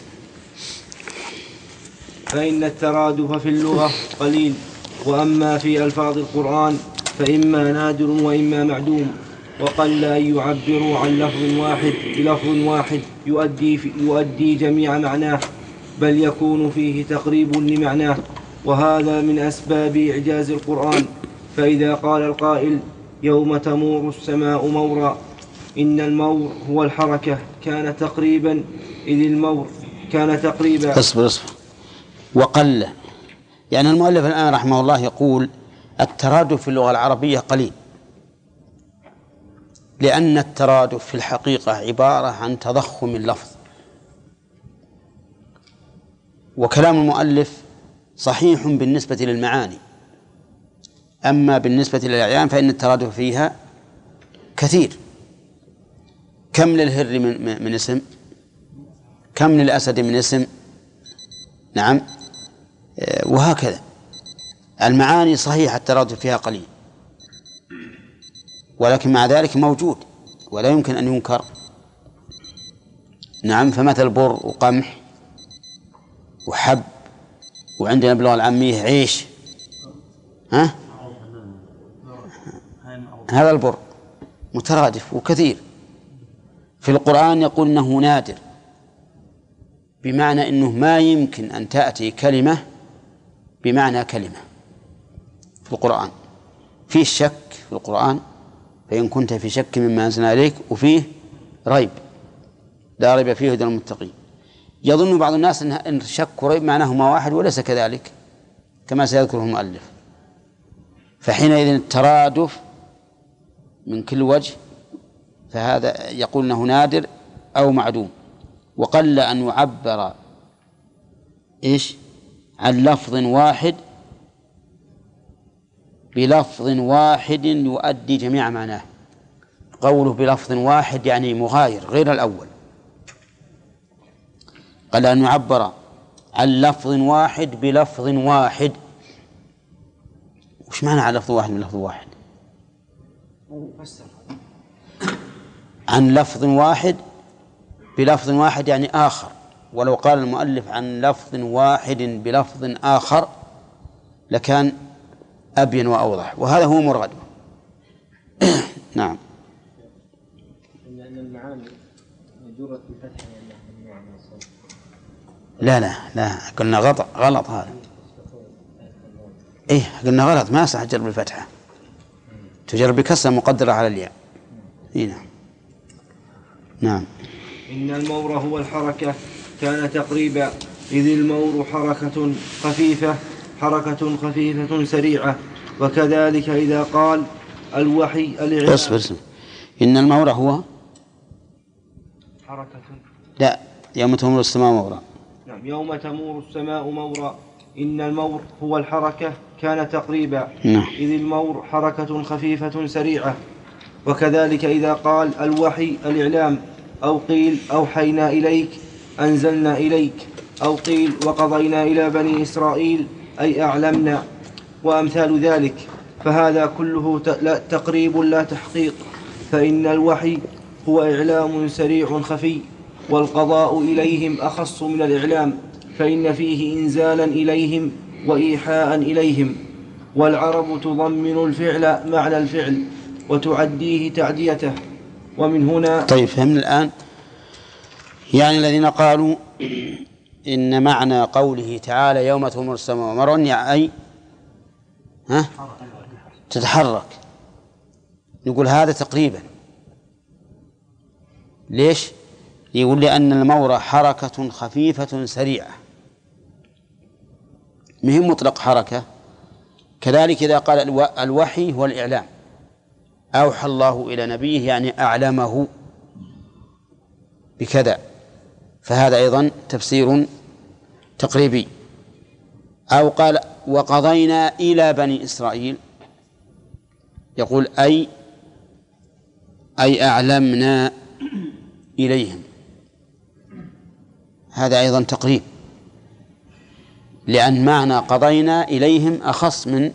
فإن الترادف في اللغة قليل، وأما في ألفاظ القرآن فإما نادر وإما معدوم، وقل أن يعبروا عن لفظ واحد بلفظ واحد يؤدي جميع معناه، بل يكون فيه تقريب لمعناه، وهذا من أسباب إعجاز القرآن. فإذا قال القائل يوم تمور السماء مورا، إن المور هو الحركة كان تقريبا، إذ المور كان تقريبا. اصبر. وقل، يعني المؤلف الآن رحمه الله يقول الترادف في اللغة العربية قليل، لأن الترادف في الحقيقة عبارة عن تضخم اللفظ، وكلام المؤلف صحيح بالنسبة للمعاني، أما بالنسبة للأعيان فإن الترادف فيها كثير. كم للهر من اسم؟ كم للأسد من اسم؟ نعم. وهكذا المعاني صحيح الترادف فيها قليل، ولكن مع ذلك موجود ولا يمكن أن ينكر. نعم. فمثل بر وقمح وحب، وعندنا باللغة العامية عيش، هذا البر مترادف وكثير. في القرآن يقول إنه نادر، بمعنى أنه ما يمكن أن تأتي كلمة بمعنى كلمة في القرآن. فيه شك في القرآن، فإن كنت في شك مما أنزلنا إليك، وفيه ريب لا ريب فيه هدى للمتقين. يظن بعض الناس أن الشك وريب معناهما واحد، وليس كذلك كما سيذكره المؤلف. فحينئذ الترادف من كل وجه، فهذا يقول أنه نادر أو معدوم. وقل أن يعبر عن لفظ واحد بلفظ واحد يؤدي جميع معناه. قوله بلفظ واحد يعني مغاير غير الأول. قال أن يعبر عن لفظ واحد بلفظ واحد. وش معنى عن لفظ واحد بلفظ واحد؟ عن لفظ واحد بلفظ واحد يعني آخر، ولو قال المؤلف عن لفظ واحد بلفظ آخر لكان أبين وأوضح، وهذا هو مراد. نعم. لأن المعاني جرت بفتح لا قلنا غلط هذا. قلنا غلط، ما صح جر بالفتحة، تجر بكسر مقدرة على الياء. نعم. إن المور هو الحركة كان تقريبا، إذ المور حركة خفيفة سريعة. وكذلك إذا قال الوحي الإعلام. اصبر. إن المور هو حركة. لا، يوم تمور السماء مورا. نعم. يوم تمور السماء مورا، إن المور هو الحركة كان تقريبا، إذ المور حركة خفيفة سريعة. وكذلك إذا قال الوحي الإعلام، أو قيل أوحينا إليك، أنزلنا إليك، أو قيل وقضينا إلى بني إسرائيل، أي أعلمنا، وأمثال ذلك، فهذا كله تقريب لا تحقيق. فإن الوحي هو إعلام سريع خفي، والقضاء إليهم أخص من الإعلام، فإن فيه إنزالا إليهم وإيحاء إليهم. والعرب تضمن الفعل معنى الفعل وتعديه تعديته. ومن هنا طيب فهمنا الآن. يعني الذين قالوا إن معنى قوله تعالى يوم تمر السماء ومرا أي تتحرك، نقول هذا تقريبا. ليش؟ يقول لأن المور حركة خفيفة سريعة، مهم مطلق حركة. كذلك إذا قال الوحي هو الإعلام، أوحى الله إلى نبيه يعني أعلمه بكذا، فهذا أيضا تفسير تقريبي. أو قال وقضينا إلى بني إسرائيل، يقول أي أعلمنا إليهم، هذا أيضا تقريب، لأن معنى قضينا إليهم أخص من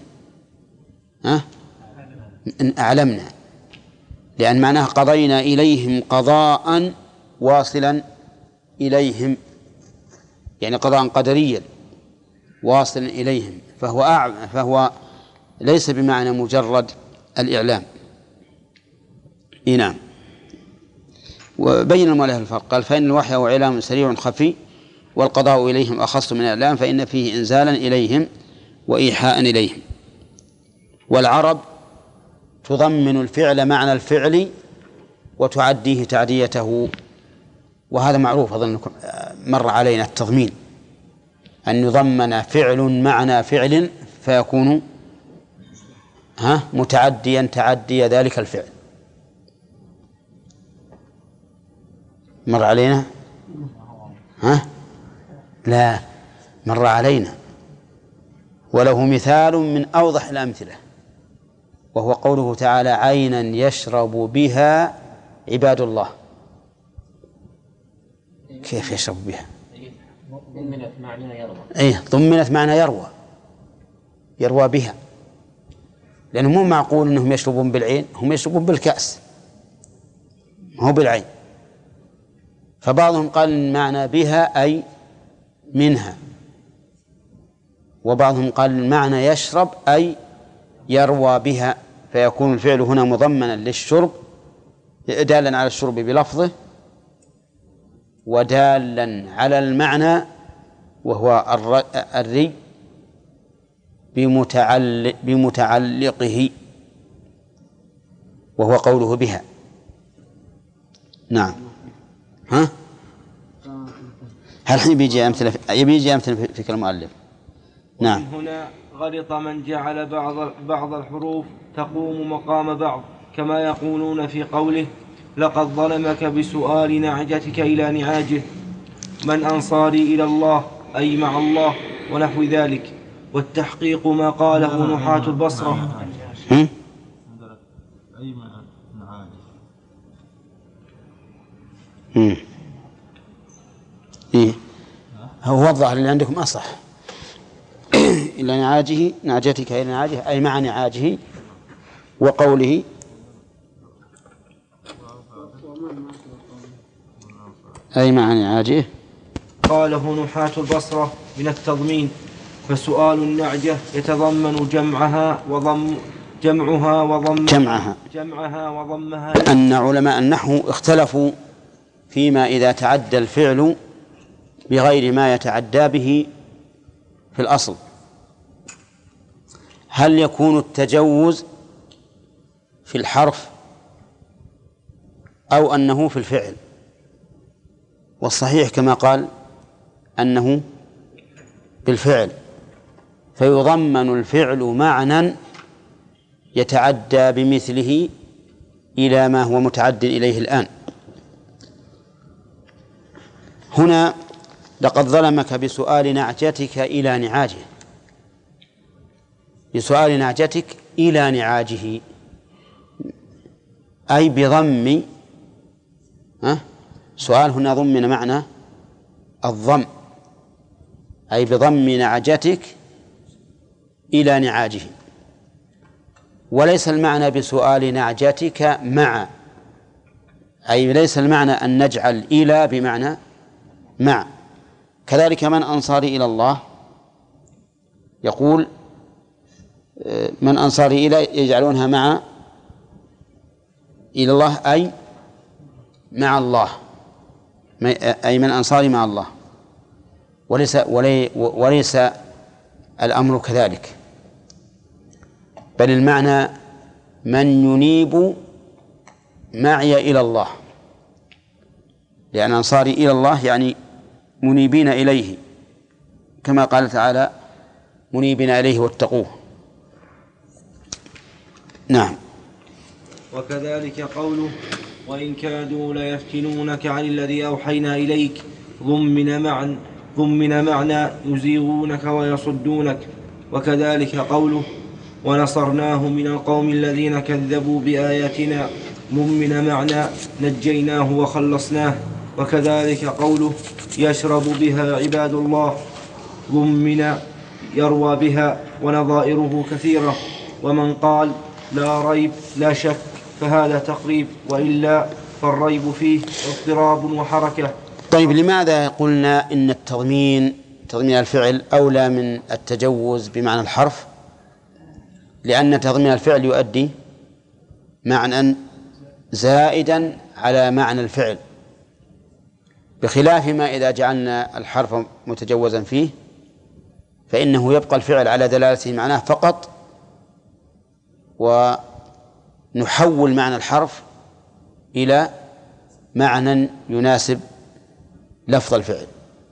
إن أعلمنا، لأن معناه قضينا إليهم قضاء واصلا إليهم، يعني قضاء قدريا واصلا إليهم، فهو ليس بمعنى مجرد الإعلام. نعم. وبين المؤلف الفرق، قال فإن الوحي هو إعلام سريع خفي، والقضاء إليهم أخص من الإعلام، فإن فيه إنزالا إليهم وإيحاء إليهم. والعرب تضمن الفعل معنى الفعل وتعديه تعديته، وهذا معروف أظنكم مر علينا التضمين، أن يضمن فعل معنى فعل فيكون متعديا تعدي ذلك الفعل. مر علينا؟ لا، مر علينا، وله مثال من أوضح الأمثلة، وهو قوله تعالى عينا يشرب بها عباد الله. كيف يشرب بها؟ ضمنت معنى يروى. ضمنت معنى يروى بها، لأنه مو معقول أنهم يشربون بالعين، هم يشربون بالكأس ما هو بالعين. فبعضهم قال المعنى بها أي منها، وبعضهم قال المعنى يشرب أي يروى بها، فيكون الفعل هنا مضمنا للشرب دالا على الشرب بلفظه، ودالا على المعنى وهو الري بمتعلقه وهو قوله بها. نعم. هل بيجي أمثلة في كلام المؤلف؟ نعم. هنا غلط من جعل بعض الحروف تقوم مقام بعض، كما يقولون في قوله لقد ظلمك بسؤال نعجتك إلى نعاجه، من أنصاري إلى الله أي مع الله، ونحو ذلك. والتحقيق ما قاله نحاة البصرة. هو الظاهر اللي عندكم أصح. إلى نعاجه نعجتك إلى نعاجه أي مع نعاجه، وقوله أي مع نعاجه قاله نحاة البصرة من التضمين. فسؤال النعجة يتضمن جمعها وضمها. أن علماء النحو اختلفوا فيما إذا تعدى الفعل بغير ما يتعدى به في الأصل، هل يكون التجوز في الحرف أو أنه في الفعل؟ والصحيح كما قال أنه بالفعل، فيضمن الفعل معنى يتعدى بمثله إلى ما هو متعد إليه الآن. هنا لقد ظلمك بسؤال نعجتك إلى نعاجه، بسؤال نعجتك إلى نعاجه، أي بضم سؤال هنا ضمن معنى الضم، أي بضم نعجتك إلى نعاجه، وليس المعنى بسؤال نعجتك مع، أي ليس المعنى أن نجعل إلى بمعنى مع. كذلك من أنصاري إلى الله، يقول من أنصاري إلى يجعلونها مع إلى الله، أي مع الله، أي من أنصاري مع الله، وليس الأمر كذلك، بل المعنى من ينيب معي إلى الله، لأن أنصاري إلى الله يعني منيبين إليه، كما قال تعالى منيبين إليه واتقوه. نعم. وكذلك قوله وإن كادوا ليفتنونك عن الذي أوحينا إليك ضمن معنى يزيغونك ويصدونك. وكذلك قوله ونصرناه من القوم الذين كذبوا بآياتنا ضمن معنى نجيناه وخلصناه. وكذلك قوله يشرب بها عباد الله ضمن يروى بها، ونظائره كثيرة. ومن قال لا ريب لا شك فهذا تقريب، وإلا فالريب فيه اضطراب وحركة. طيب، لماذا قلنا إن تضمين الفعل أولى من التجوز بمعنى الحرف؟ لأن تضمين الفعل يؤدي معنى زائدا على معنى الفعل، بخلاف ما إذا جعلنا الحرف متجوزا فيه فإنه يبقى الفعل على دلالته معناه فقط، ونحول معنى الحرف إلى معنى يناسب لفظ الفعل،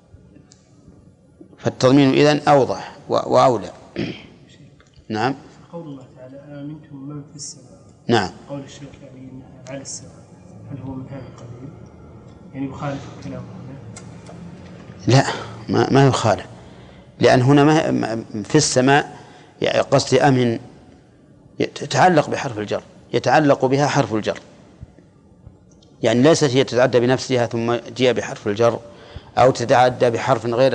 فالتضمين إذن أوضح وأولى. نعم. قول الله تعالى آمنتم من في السماء. نعم. قول الشيخ يعني على السماء، هل هو من هذا القبيل؟ يعني يخالف الكلام هنا؟ لا، ما يخالف، لأن هنا ما في السماء يعني قصدي أمن يتعلق بحرف الجر، يتعلق بها حرف الجر، يعني ليست هي تتعدى بنفسها ثم جاء بحرف الجر، أو تتعدى بحرف غير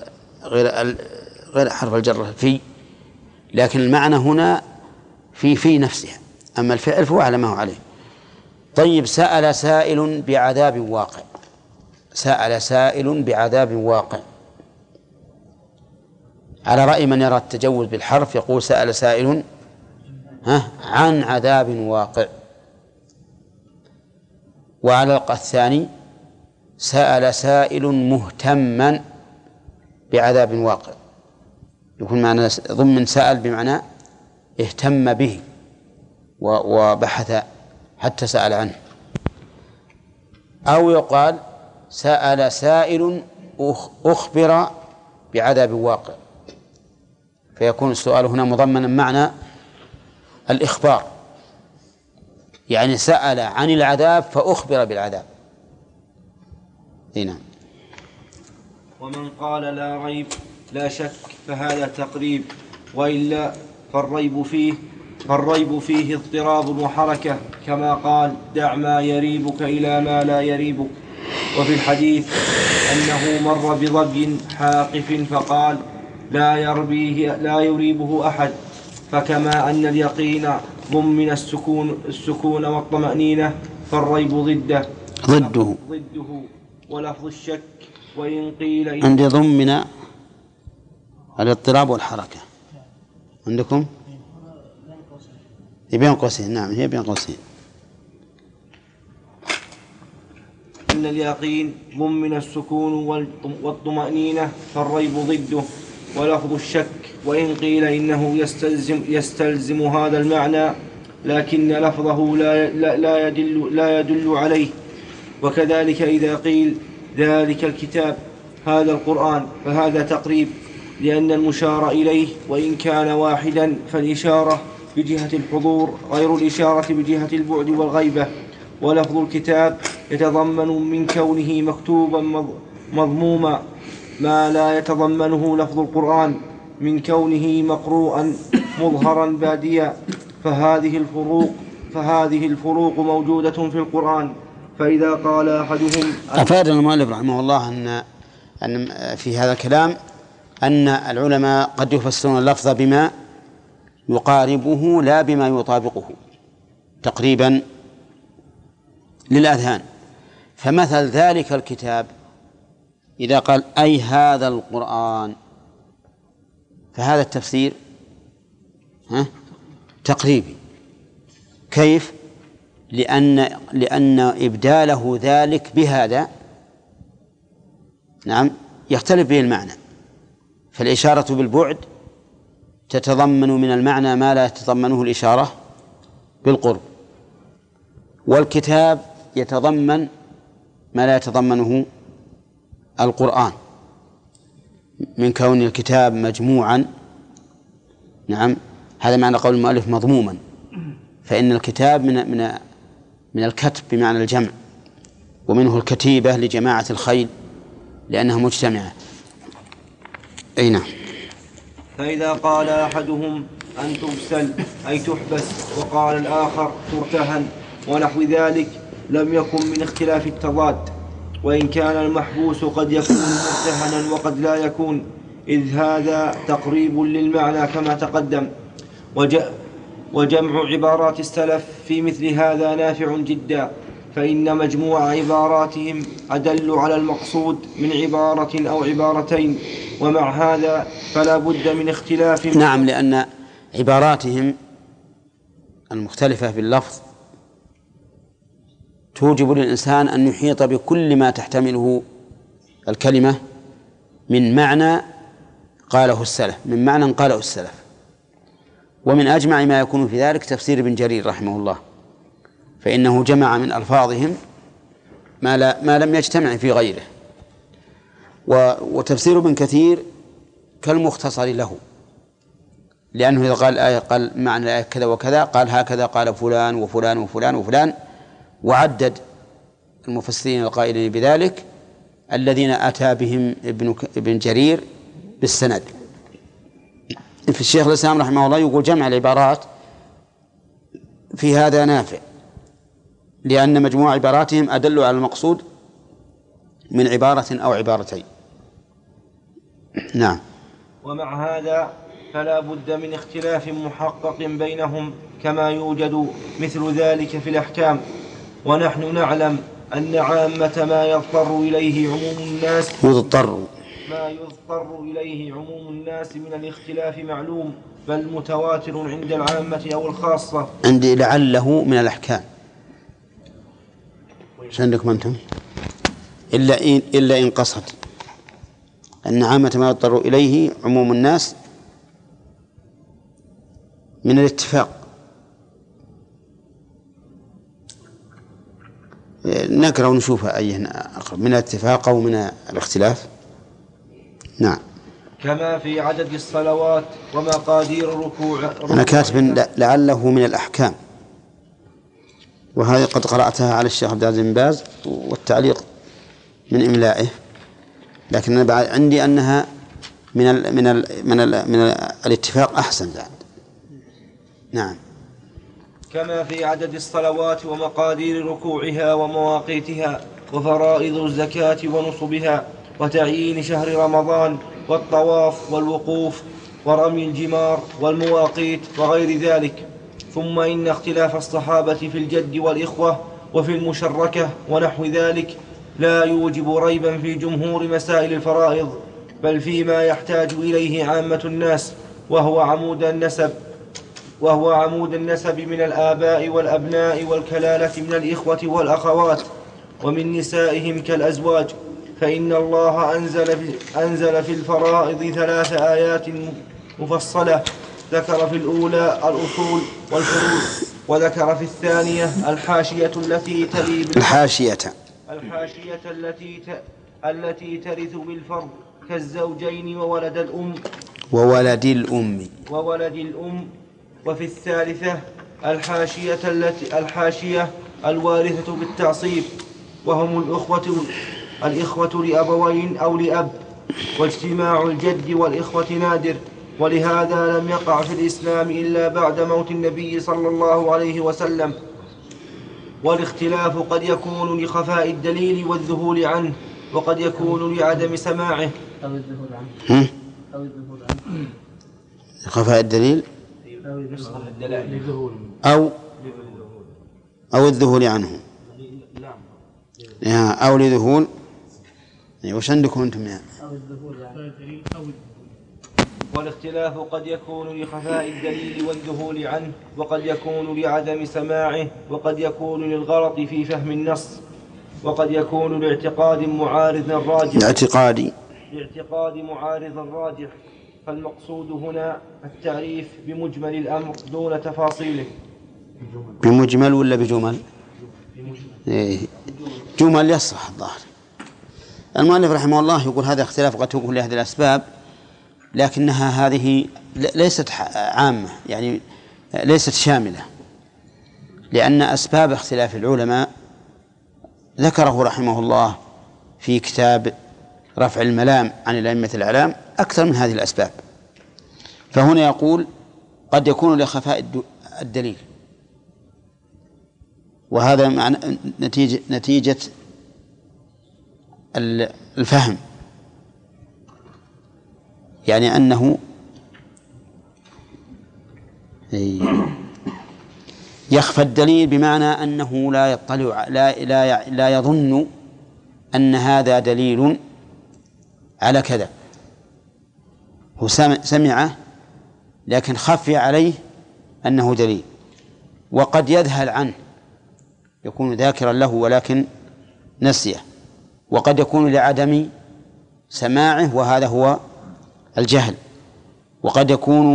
حرف الجر في، لكن المعنى هنا في نفسها، أما الفعل فهو على ما هو عليه. طيب، سأل سائل بعذاب واقع. سأل سائل بعذاب واقع، على رأي من يرى التجوز بالحرف يقول سأل سائل عن عذاب واقع، وعلى الثاني سأل سائل مهتما بعذاب واقع، يكون معنى ضمن سأل بمعنى اهتم به وبحث حتى سأل عنه. أو يقال سأل سائل أخبر بعذاب واقع، فيكون السؤال هنا مضمنا معنى الإخبار، يعني سأل عن العذاب فأخبر بالعذاب. نعم. ومن قال لا ريب لا شك فهذا تقريب، وإلا فالريب فيه اضطراب وحركة، كما قال دع ما يريبك إلى ما لا يريبك. وفي الحديث أنه مر بظبي حاقف فقال لا يريبه أحد. فكما أن اليقين ضمن السكون والطمأنينة، فالريب ضده ولفظ الشك. وإن قيل عندي ضمن الاضطراب والحركة، عندكم بين قوسين. نعم، هي بين قوسين. أن اليقين ضمن السكون والطمأنينة، فالريب ضده ولفظ الشك. وإن قيل إنه يستلزم هذا المعنى، لكن لفظه لا يدل عليه. وكذلك إذا قيل ذلك الكتاب هذا القرآن فهذا تقريب، لأن المشار إليه وإن كان واحدا فالإشارة بجهة الحضور غير الإشارة بجهة البعد والغيبة. ولفظ الكتاب يتضمن من كونه مكتوبا مضموما ما لا يتضمنه لفظ القرآن من كونه مقروءا مظهرا باديا، فهذه الفروق موجودة في القرآن. فإذا قال أحدهم أفاد المؤلف رحمه الله أن في هذا الكلام أن العلماء قد يفسرون اللفظ بما يقاربه لا بما يطابقه تقريبا للأذهان. فمثل ذلك الكتاب إذا قال أي هذا القرآن، فهذا التفسير تقريبي. كيف؟ لأن إبداله ذلك بهذا نعم يختلف به المعنى، فالإشارة بالبعد تتضمن من المعنى ما لا تتضمنه الإشارة بالقرب، والكتاب يتضمن ما لا يتضمنه القرآن من كون الكتاب مجموعا. نعم، هذا معنى قول المؤلف مضموما، فإن الكتاب من الكتب بمعنى الجمع، ومنه الكتيبة لجماعة الخيل لأنها مجتمعة. أي نعم. فإذا قال أحدهم أن تبسل أي تحبس، وقال الآخر ترتهن ونحو ذلك، لم يكن من اختلاف التضاد، وإن كان المحبوس قد يكون مرتهنا وقد لا يكون، إذ هذا تقريب للمعنى كما تقدم. وجمع عبارات السلف في مثل هذا نافع جدا، فإن مجموع عباراتهم أدل على المقصود من عبارة أو عبارتين، ومع هذا فلا بد من اختلاف. نعم، لأن عباراتهم المختلفة باللفظ توجب للإنسان أن يحيط بكل ما تحتمله الكلمة من معنى قاله السلف. ومن أجمع ما يكون في ذلك تفسير ابن جرير رحمه الله، فإنه جمع من ألفاظهم ما لم يجتمع في غيره. وتفسير ابن كثير كالمختصر له، لأنه إذا قال الآية قال معنى الآية كذا وكذا، قال هكذا قال فلان وفلان وفلان وفلان، وعدد المفسرين القائلين بذلك الذين أتى بهم ابن جرير بالسند. في الشيخ الإسلام رحمه الله يقول جمع العبارات في هذا نافع، لأن مجموع عباراتهم أدل على المقصود من عبارة أو عبارتين. نعم. ومع هذا فلا بد من اختلاف محقق بينهم، كما يوجد مثل ذلك في الأحكام. ونحن نعلم أن عامة ما يضطر إليه عموم الناس من الاختلاف معلوم، بل متواتر عند العامة أو الخاصة. عندي لعله من الأحكام. ايش عندكم أنتم؟ إلا إن قصد أن عامة ما يضطر إليه عموم الناس من الاتفاق. نقرأ ونشوف أيهنا أقرب، من الاتفاق أو من الاختلاف. نعم. كما في عدد الصلوات ومقادير الركوع. أنا كاتب لعله من الأحكام، وهذه قد قرأتها على الشيخ عبد العزيز بن باز، والتعليق من إملائه، لكن أنا عندي أنها من الاتفاق أحسن بعد. نعم. كما في عدد الصلوات ومقادير ركوعها ومواقيتها وفرائض الزكاة ونصبها وتعيين شهر رمضان والطواف والوقوف ورمي الجمار والمواقيت وغير ذلك. ثم إن اختلاف الصحابة في الجد والإخوة وفي المشركة ونحو ذلك لا يوجب ريبا في جمهور مسائل الفرائض، بل فيما يحتاج إليه عامة الناس، وهو عمود النسب من الآباء والأبناء والكلالة من الإخوة والأخوات ومن نسائهم كالأزواج. فإن الله أنزل في الفرائض 3 آيات مفصلة، ذكر في الأولى الأصول والفروض، وذكر في الثانية الحاشية التي ترث بالفرض كالزوجين وولد الأم. وفي الثالثة الحاشية الوارثة بالتعصيب، وهم الإخوة لأبوين أو لأب، واجتماع الجد والإخوة نادر، ولهذا لم يقع في الإسلام إلا بعد موت النبي صلى الله عليه وسلم. والاختلاف قد يكون لخفاء الدليل والذهول عنه، وقد يكون لعدم سماعه أو الذهول عنه خفاء الدليل أو الذهول عنه أو لذهول. وش عندكم أنتم يعني؟ والاختلاف قد يكون لخفاء الدليل والذهول عنه، وقد يكون لعدم سماعه، وقد يكون للغلط في فهم النص، وقد يكون لاعتقاد معارض راجح. فالمقصود هنا التعريف بمجمل الأمر دون تفاصيله. بمجمل ولا بجمل؟ جمل يصح الظاهر. المؤلف رحمه الله يقول هذا اختلاف قد تكون لهذه الأسباب، لكنها هذه ليست عامة، يعني ليست شاملة، لأن أسباب اختلاف العلماء ذكره رحمه الله في كتاب رفع الملام عن الأئمة الأعلام أكثر من هذه الأسباب. فهنا يقول قد يكون لخفاء الدليل، وهذا معنى نتيجة الفهم، يعني أنه يخفى الدليل بمعنى أنه لا يطلع لا يظن أن هذا دليل على كذا. هو سمعه لكن خفي عليه أنه دليل، وقد يذهل عنه، يكون ذاكرا له ولكن نسيه، وقد يكون لعدم سماعه وهذا هو الجهل، وقد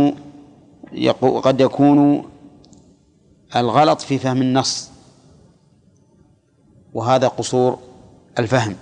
يكون الغلط في فهم النص وهذا قصور الفهم.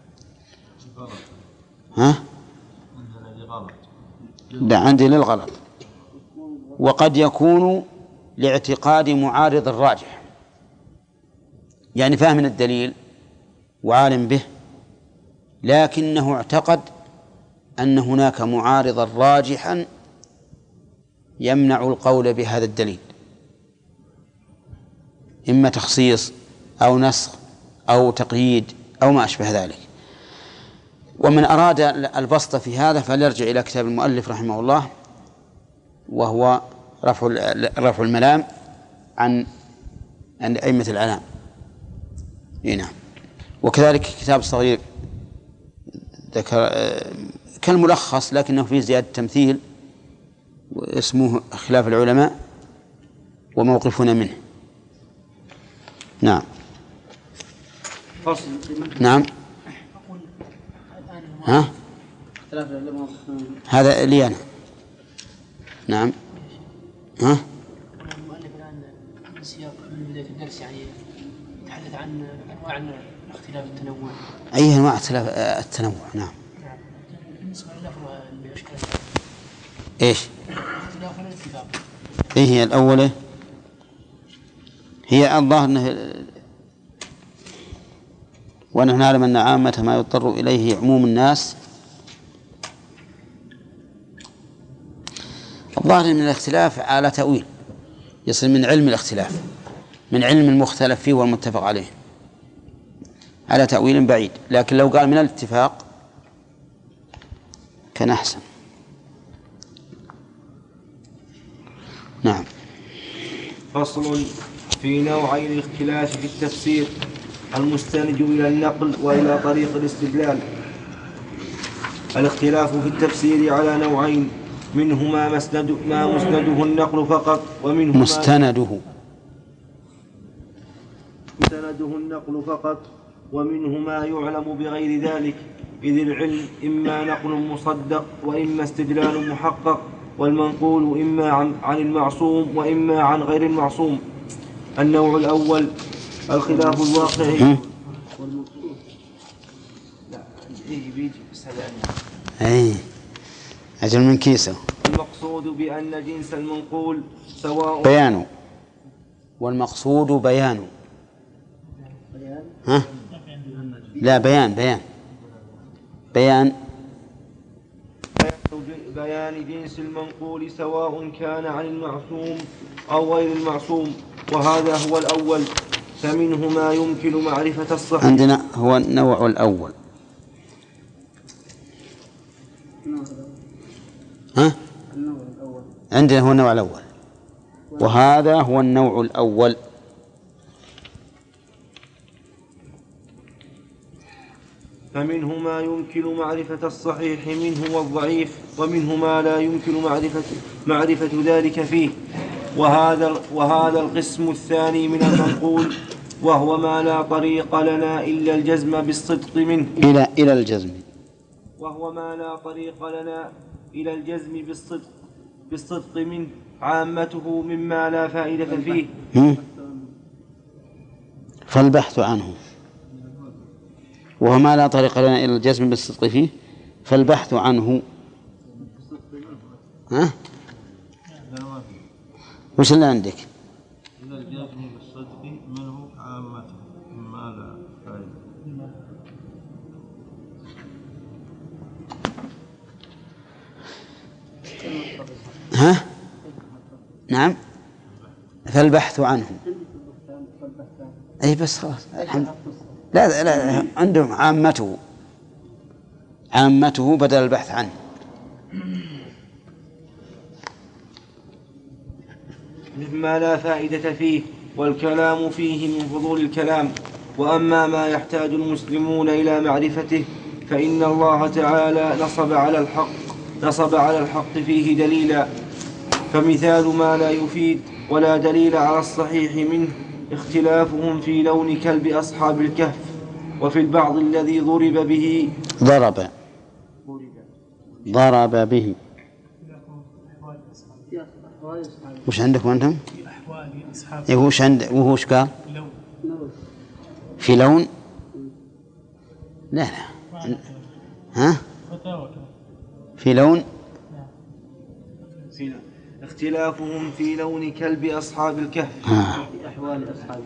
لا عندي للغلط. وقد يكون لاعتقاد معارض الراجح، يعني فاهم الدليل وعالم به لكنه اعتقد أن هناك معارضا راجحا يمنع القول بهذا الدليل، إما تخصيص أو نسخ أو تقييد أو ما أشبه ذلك. ومن أراد البسط في هذا فليرجع إلى كتاب المؤلف رحمه الله، وهو رفع الملام عن أئمة الأعلام. نعم. وكذلك كتاب صغير ذكر كالملخص لكنه فيه زيادة تمثيل، اسمه خلاف العلماء وموقفنا منه. نعم. نعم. هذا لي أنا. نعم. المؤلف الآن من سياق من بداية الدرس يعني يتحدث عن أنواع الاختلاف التنوع. أي أنواع التنوع؟ نعم. بالنسبة للأخوة المشكلة إيش؟ اختلاف الاتفاق. إيه هي الأولى؟ هي الظاهر أنه ونحن نعلم أن عامة ما يضطر إليه عموم الناس. الظاهر من الاختلاف على تأويل يصل من علم الاختلاف، من علم المختلف فيه والمتفق عليه، على تأويل بعيد. لكن لو قال من الاتفاق كان أحسن. نعم. فصل في نوعي الاختلاف في التفسير المستند إلى النقل وإلى طريق الاستدلال. الاختلاف في التفسير على نوعين، منهما ما مسنده النقل فقط، ومنهما مستنده النقل فقط، ومنه ما يعلم بغير ذلك، إذ العلم إما نقل مصدق وإما استدلال محقق، والمنقول إما عن المعصوم وإما عن غير المعصوم. النوع الأول الخلاف الواقعي. أجل من كيسه. المقصود بأن جنس المنقول سواء بيانه، والمقصود بيانه. ها؟ لا بيان بيان جنس المنقول سواء كان عن المعصوم أو غير المعصوم، وهذا هو الأول. فمنه ما يمكن معرفة الصحيح. عندنا هو النوع الأول. ها؟ عندنا هو النوع الأول، وهذا هو النوع الأول. فمنه ما يمكن معرفة الصحيح منه والضعيف، ومنه ما لا يمكن معرفة ذلك فيه. وهذا القسم الثاني من المنقول، وهو ما لا طريق لنا إلا الجزم بالصدق منه. إلى الجزم. وهو ما لا طريق لنا إلى الجزم بالصدق منه، عامته مما لا فائدة فيه. فالبحث عنه. وهو ما لا طريق لنا إلى الجزم بالصدق فيه، فالبحث عنه. ها؟ وش اللي عندك؟ إلى الجزم بالصدق منه عامته مما لا فائدة. ها؟ نعم. فالبحث عنه. أي بس خلاص الحمد. لا عندهم عامته بدل البحث عنه. مما لا فائدة فيه، والكلام فيه من فضول الكلام. وأما ما يحتاج المسلمون إلى معرفته فإن الله تعالى نصب على الحق فيه دليلا. فمثال ما لا يفيد ولا دليل على الصحيح منه اختلافهم في لون كلب أصحاب الكهف، وفي البعض الذي ضرب به. وش عندكم أنتم؟ وش قال؟ في لون؟ لا ها؟ في لون؟ اختلافهم في لون كلب أصحاب الكهف. في أحوال أصحاب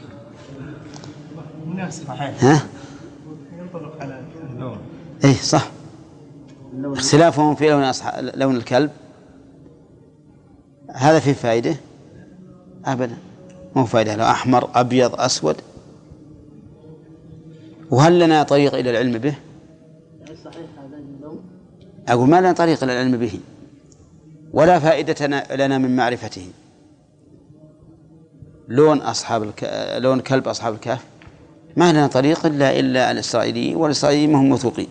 الكهف. ها؟ ينطبق على اللون. إيه صح. اختلافهم في لون الكلب، هذا فيه فائدة؟ أبدا مو فائدة. لو أحمر أبيض أسود. وهل لنا طريق إلى العلم به؟ صحيح هذا اللون. أقول ما لنا طريق إلى العلم به ولا فائدة لنا من معرفته. لون كلب أصحاب الكهف ما لنا طريق إلا الإسرائيليين، والإسرائيليين هم موثوقين.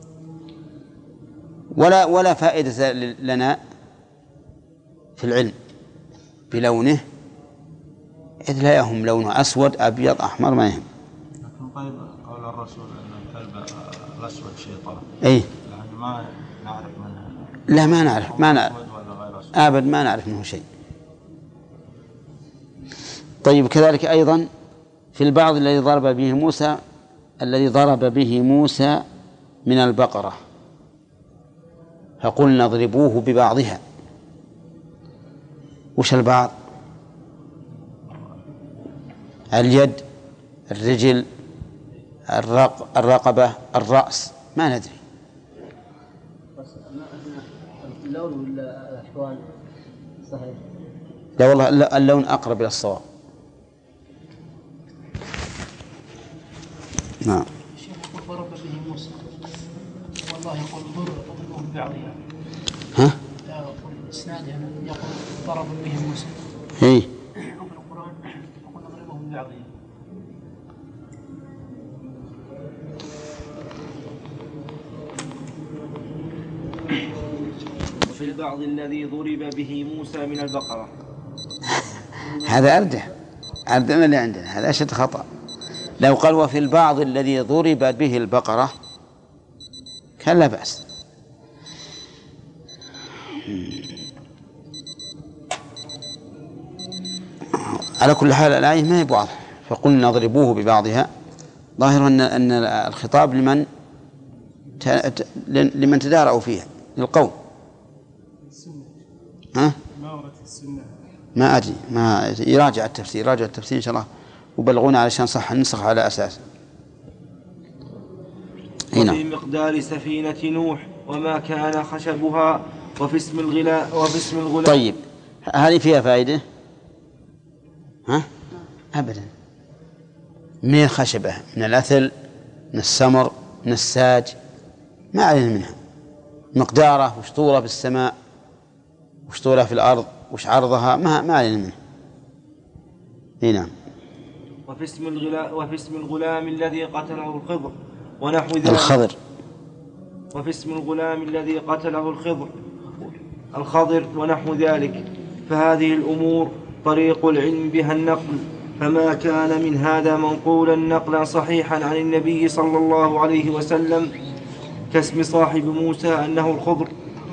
ولا فائدة لنا في العلم بلونه، إذ لا يهم لونه أسود أبيض أحمر ما يهم. لكن طيب قول الرسول أن الكلب الأسود شيطان. إيه يعني ما نعرف منه. لا ما نعرف أبد ما نعرف منه شيء. طيب كذلك أيضا في البعض الذي ضرب به موسى من البقرة، فقلنا اضربوه ببعضها. وش البعض؟ اليد، الرجل، الرقبة، الرأس، ما ندري. اللون ولا الأحوال صحيح؟ لا والله اللون أقرب إلى الصواب. نعم. الشيخ يقول ضرب به موسى، والله يقول ضربوه ببعضها. ها؟ لا يقول إسناد هنا يقول ضرب به موسى. إيه. وفي القرآن يقول ضربوه ببعضها. وفي البعض الذي ضرب به موسى من البقرة. هذا أردح عندنا اللي عندنا هذا أشد خطأ. لو قال وفي البعض الذي ضرب به البقرة كان لا بأس. على كل حال الآية ما هي واضحة، فقلنا اضربوه ببعضها ظاهر أن الخطاب لمن تدارعوا فيها للقوم. ها؟ ما ورد في السنة. ما أدري، ما يراجع التفسير إن شاء الله وبلغونا علشان صح النسخ على أساس. وفي مقدار سفينة نوح وما كان خشبها وفي اسم الغلام. طيب هذه فيها فائدة؟ ها؟ أبدا. من الخشبة، من الأثل، من السمر، من الساج، ما علينا منها. مقداره وش طوله في السماء وش طوله في الأرض وش عرضها ما علينا منها. نعم. وفي اسم الغلام الذي قتله الخضر ونحو ذلك. وفي اسم الغلام الذي قتله الخضر ونحو ذلك. فهذه الأمور طريق العلم بها النقل، فما كان من هذا منقولا نقلا صحيحا عن النبي صلى الله عليه وسلم كاسم صاحب موسى أنه الخضر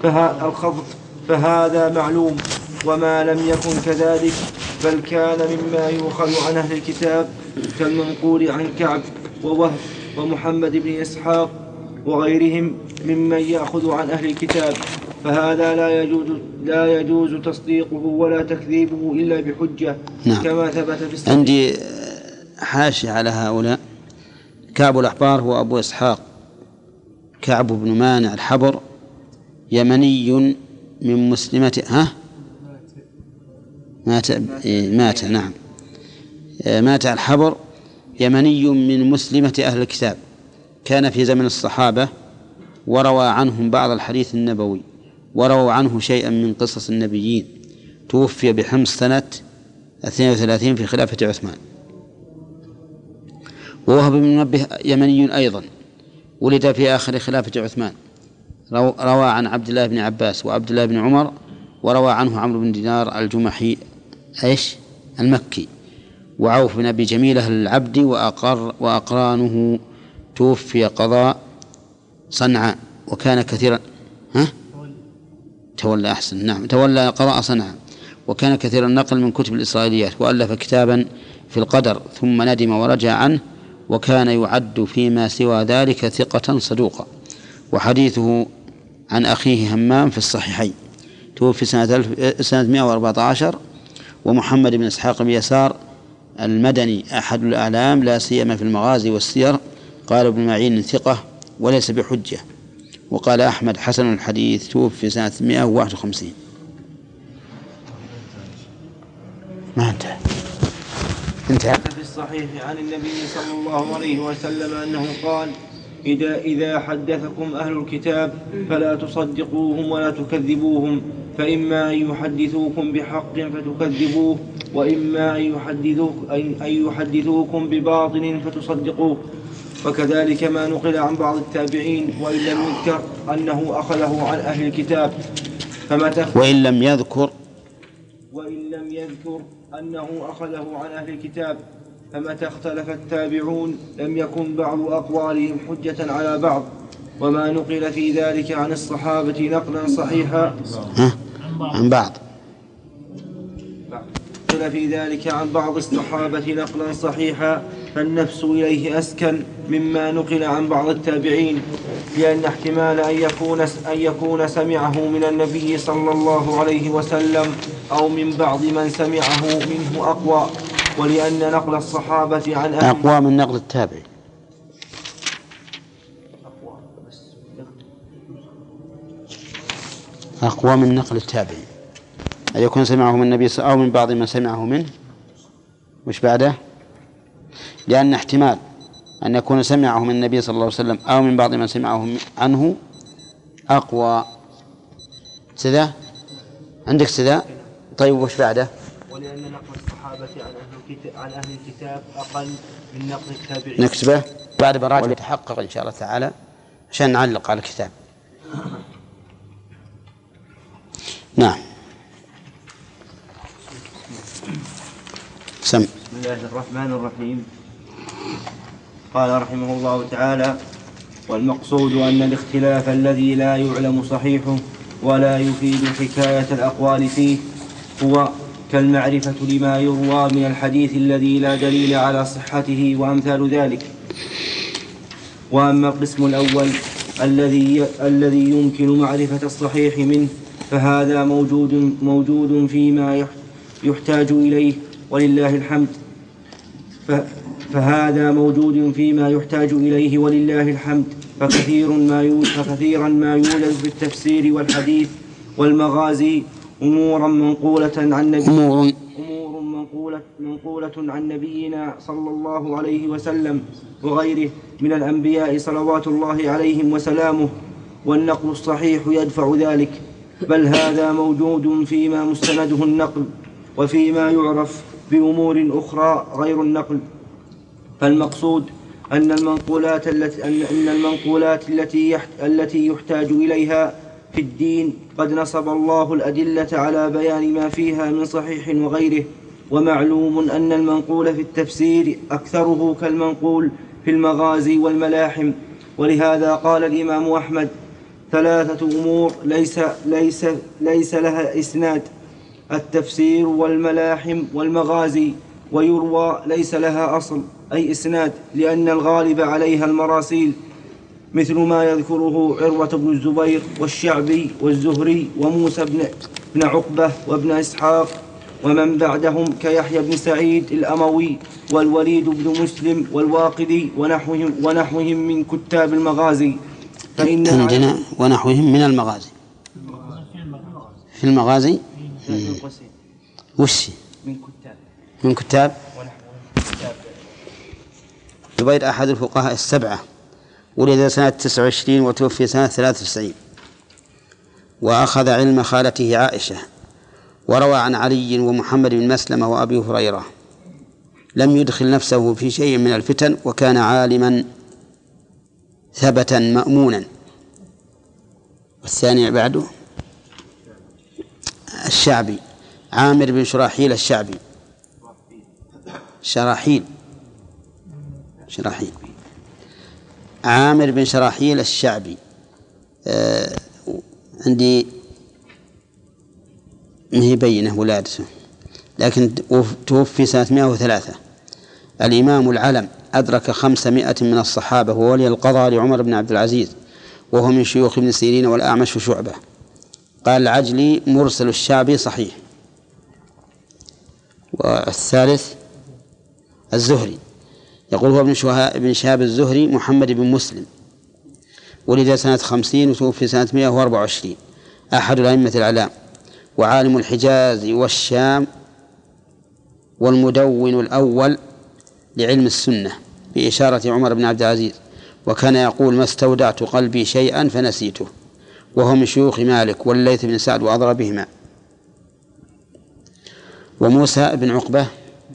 فهذا معلوم. وما لم يكن كذلك بل كان مما يؤخذ عن أهل الكتاب كالمنقول عن كعب ووهب ومحمد بن إسحاق وغيرهم ممن يأخذ عن أهل الكتاب، فهذا لا يجوز تصديقه ولا تكذيبه إلا بحجة. نعم. كما ثبت في الصحيح. عندي حاشية على هؤلاء. كعب الأحبار هو أبو إسحاق كعب بن مانع الحبر، يمني من مسلمة مات نعم مات الحبر، يمني من مسلمة أهل الكتاب، كان في زمن الصحابة وروى عنهم بعض الحديث النبوي، وروى عنه شيئا من قصص النبيين. توفي بحمص سنة 32 في خلافة عثمان. ووهب بن منبه يمني أيضا، ولد في آخر خلافة عثمان، روى عن عبد الله بن عباس وعبد الله بن عمر، وروى عنه عمرو بن دينار الجمحي المكي، وعوف بن أبي جميلة العبدي وأقرانه. توفي قضاء صنعاء، وكان كثيرا تولى أحسن نعم تولى قضاء صنعاء، وكان كثير النقل من كتب الإسرائيليات، وألف كتابا في القدر ثم ندم ورجع عنه، وكان يعد فيما سوى ذلك ثقة صدوقا. وحديثه عن أخيه همام في الصحيحين. توفي سنة 114. ومحمد بن إسحاق بن يسار المدني أحد الأعلام لا سيما في المغازي والسير، قال ابن معين ثقة وليس بحجة. وقال أحمد حسن الحديث. توفي سنة 151. ما انتهى. في الصحيح عن النبي صلى الله عليه وسلم أنه قال: إذا حدثكم أهل الكتاب فلا تصدقوهم ولا تكذبوهم، فإما أن يحدثوكم بحق فتكذبوه، وإما أن يحدثوكم بباطل فتصدقوه. وكذلك ما نقل عن بعض التابعين وإن لم يذكر أنه أخذه عن أهل الكتاب وإن لم يذكر أنه أخذه عن أهل الكتاب، فمتى اختلف التابعون لم يكن بعض أقوالهم حجة على بعض. وما نقل في ذلك عن الصحابة نقلا صحيحا عن بعض في ذلك عن بعض الصحابة نقلا صحيحا فالنفس إليه أسكن مما نقل عن بعض التابعين، لأن احتمال أن يكون سمعه من النبي صلى الله عليه وسلم أو من بعض من سمعه منه أقوى، ولأن نقل الصحابة عن أهل أقوى من نقل التابعي. أقوى من نقل التابعي أن يكون سمعه من النبي أو من بعض من سمعه منه. وش بعده؟ لأن احتمال أن يكون سمعه من النبي صلى الله عليه وسلم أو من بعض من سمعه عنه أقوى. سذا عندك سذا؟ طيب وش بعده؟ ولأن نقل الصحابة عن أهل الكتاب أقل من نقل التابعين. نكتبه بعد براجع يتحقق إن شاء الله تعالى عشان نعلق على الكتاب. نعم. بسم الله الرحمن الرحيم. قال رحمه الله تعالى: والمقصود أن الاختلاف الذي لا يعلم صحيحه ولا يفيد حكاية الأقوال فيه هو كالمعرفة لما يروى من الحديث الذي لا دليل على صحته وأمثال ذلك. وأما القسم الأول الذي يمكن معرفة الصحيح منه فهذا موجود فيما يحتاج إليه ولله الحمد. فهذا موجود فيما يحتاج إليه ولله الحمد. فكثيرا ما يوجد في التفسير والحديث والمغازي أمور منقولة عن نبينا صلى الله عليه وسلم وغيره من الأنبياء صلوات الله عليهم وسلامه، والنقل الصحيح يدفع ذلك، بل هذا موجود فيما مستنده النقل وفيما يعرف بأمور أخرى غير النقل. فالمقصود أن المنقولات التي يحتاج إليها في الدين قد نصب الله الأدلة على بيان ما فيها من صحيح وغيره. ومعلوم أن المنقول في التفسير أكثره كالمنقول في المغازي والملاحم. ولهذا قال الإمام أحمد: 3 أمور ليس لها إسناد: التفسير والملاحم والمغازي. ويروى ليس لها أصل أي إسناد، لأن الغالب عليها المراسيل، مثل ما يذكره عروة بن الزبير والشعبي والزهري وموسى بن عقبة وابن إسحاق ومن بعدهم كيحيى بن سعيد الأموي والوليد بن مسلم والواقدي ونحوهم من كتاب المغازي. عندنا ونحوهم من المغازي. في المغازي وش من كتاب زبير أحد الفقهاء السبعة، ولد سنة 29 وتوفي سنة 93، وأخذ علم خالته عائشة، وروى عن علي ومحمد بن مسلمة وأبي هريرة. لم يدخل نفسه في شيء من الفتن، وكان عالما ثبتا مأمونا. والثاني بعده الشعبي، عامر بن شراحيل الشعبي. شراحيل عامر بن شراحيل الشعبي. عندي هي بينه ولادته، لكن توفي سنة 103. الإمام العلم، أدرك 500 من الصحابة، وولي القضاء لعمر بن عبد العزيز، وهو من شيوخ ابن سيرين والأعمش وشعبة. قال العجلي: مرسل الشعبي صحيح. والثالث الزهري، يقول هو ابن شهاب الزهري محمد بن مسلم، ولد سنة 50 وتوفي سنة 124، أحد الأئمة الأعلام، وعالم الحجاز والشام، والمدون الأول لعلم السنة بإشارة عمر بن عبد العزيز. وكان يقول: ما استودعت قلبي شيئا فنسيته. وهو من شيوخ مالك والليث بن سعد وأضربهما. وموسى بن عقبة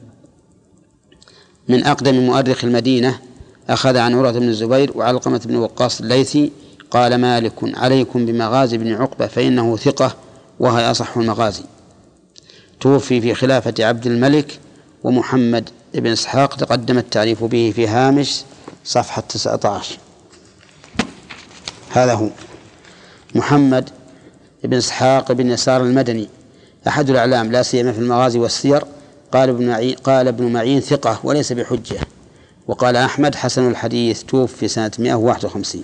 من أقدم مؤرخ المدينة، أخذ عن عروة بن الزبير وعلقمة بن وقاص الليثي. قال مالك: عليكم بمغازي بن عقبة فإنه ثقة، وهي أصح المغازي. توفي في خلافة عبد الملك ومحمد بن إسحاق، تقدم التعريف به في هامش صفحة 19. هذا هو محمد بن إسحاق بن يسار المدني، أحد الأعلام لا سيما في المغازي والسير. قال ابن معين ثقة وليس بحجة. وقال أحمد: حسن الحديث. توفي سنة 151.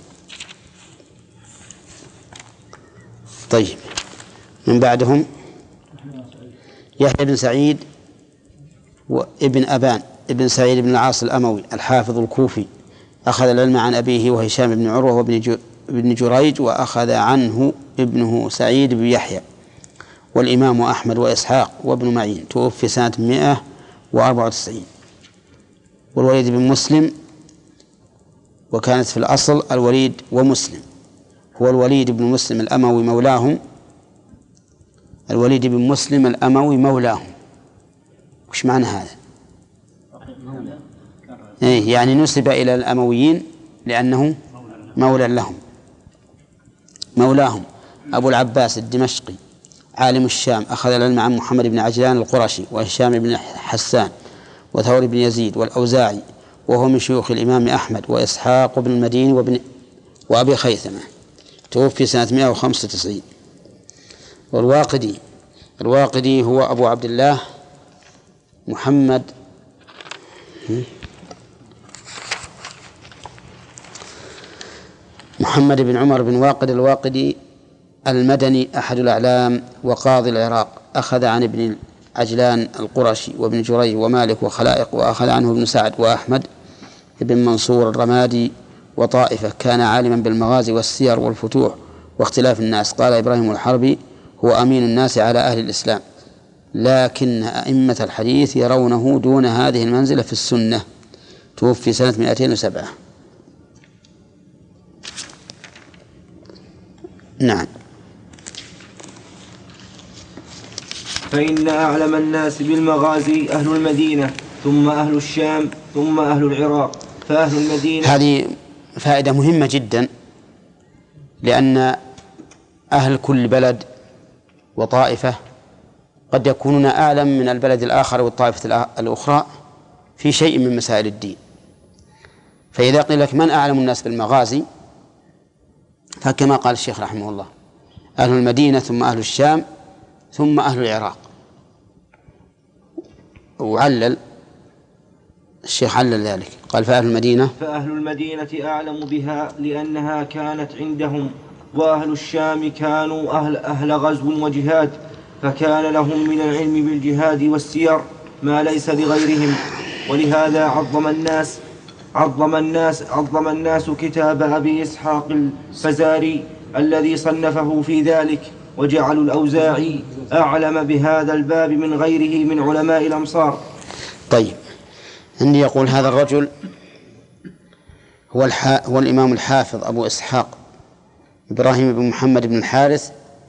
طيب، من بعدهم يحيى بن سعيد وابن أبان ابن سعيد بن العاص الأموي الحافظ الكوفي، أخذ العلم عن أبيه وهشام بن عروة وابن جريج، وأخذ عنه ابنه سعيد بن يحيى. والإمام أحمد وإسحاق وابن معين. توفي سنة 194. والوليد بن مسلم، وكانت في الأصل الوليد ومسلم، هو الوليد بن مسلم الأموي مولاهم. الوليد بن مسلم الأموي مولاهم. وش معنى هذا؟ يعني نسب إلى الأمويين لأنه مولى لهم. مولاهم أبو العباس الدمشقي، عالم الشام، أخذ العلم عن محمد بن عجلان القرشي وهشام بن حسان وثور بن يزيد والأوزاعي، وهو من شيوخ الإمام أحمد وإسحاق بن المديني وأبي خيثمة. توفي سنة 195. والواقدي هو أبو عبد الله محمد بن عمر بن واقد الواقدي المدني، أحد الأعلام وقاضي العراق. أخذ عن ابن عجلان القرشي وابن جريج ومالك وخلائق، وأخذ عنه ابن سعد وأحمد بن منصور الرمادي وطائفة. كان عالما بالمغازي والسير والفتوح واختلاف الناس. قال إبراهيم الحربي: هو أمين الناس على أهل الإسلام، لكن أئمة الحديث يرونه دون هذه المنزلة في السنة. توفي سنة 207. نعم. فإن أعلم الناس بالمغازي أهل المدينة، ثم أهل الشام، ثم أهل العراق، فأهل المدينة. هذه فائدة مهمة جدا، لأن أهل كل بلد وطائفة قد يكونون أعلم من البلد الآخر والطائفة الأخرى في شيء من مسائل الدين. فإذا قيل لك من أعلم الناس بالمغازي، فكما قال الشيخ رحمه الله: أهل المدينة، ثم أهل الشام، ثم أهل العراق. وعلل الشيخ علل ذلك، قال: فأهل المدينة أعلم بها لأنها كانت عندهم، وأهل الشام كانوا أهل غزو وجهاد، فكان لهم من العلم بالجهاد والسير ما ليس لغيرهم. ولهذا عظم الناس كتاب أبي إسحاق الفزاري الذي صنفه في ذلك، وجعلوا الأوزاعي أعلم بهذا الباب من غيره من علماء الأمصار. طيب، عندي يقول هذا الرجل هو الإمام الحافظ أبو إسحاق إبراهيم بن محمد بن الحارث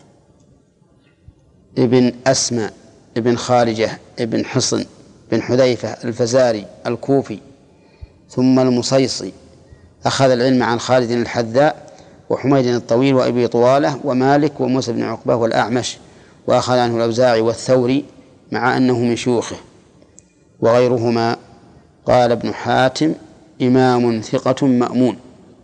ابن أسمى ابن خارجة ابن حصن بن حذيفة الفزاري الكوفي، ثم المصيصي. أخذ العلم عن خالد الحذاء وحميد الطويل وأبي طوالة ومالك وموسى بن عقبة والأعمش، وأخذ عنه الأوزاعي والثوري مع أنه من شيوخه وغيرهما. قال ابن حاتم: إمام ثقة مأمون.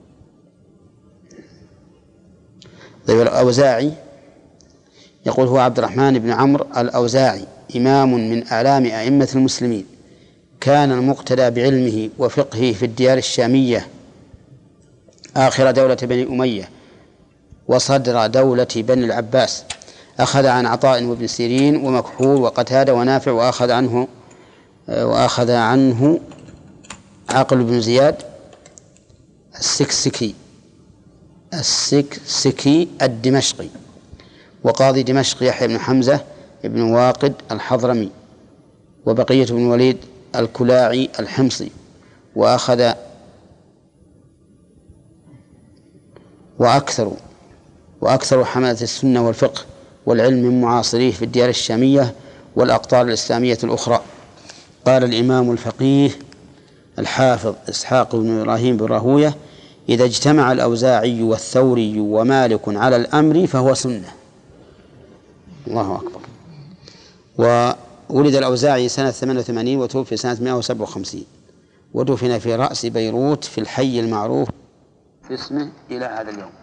طيب، الأوزاعي يقول: هو عبد الرحمن بن عمرو الأوزاعي، إمام من أعلام أئمة المسلمين، كان المقتدى بعلمه وفقهه في الديار الشامية آخر دولة بني أمية وصدر دولة بني العباس. أخذ عن عطاء وابن سيرين ومكحول وقتادة ونافع، وأخذ عنه عقل بن زياد السكسكي الدمشقي، وقاضي دمشق يحيى بن حمزة بن واقد الحضرمي، وبقية بن وليد الكلاعي الحمصي. وأكثر حملة السنة والفقه والعلم من معاصريه في الديار الشامية والأقطار الإسلامية الأخرى. قال الإمام الفقيه الحافظ إسحاق بن إبراهيم بن راهوية: إذا اجتمع الأوزاعي والثوري ومالك على الأمر فهو سنة. الله أكبر. وولد الأوزاعي سنة 88 وتوفي سنة 157، ودفن في رأس بيروت في الحي المعروف باسمه إلى هذا اليوم.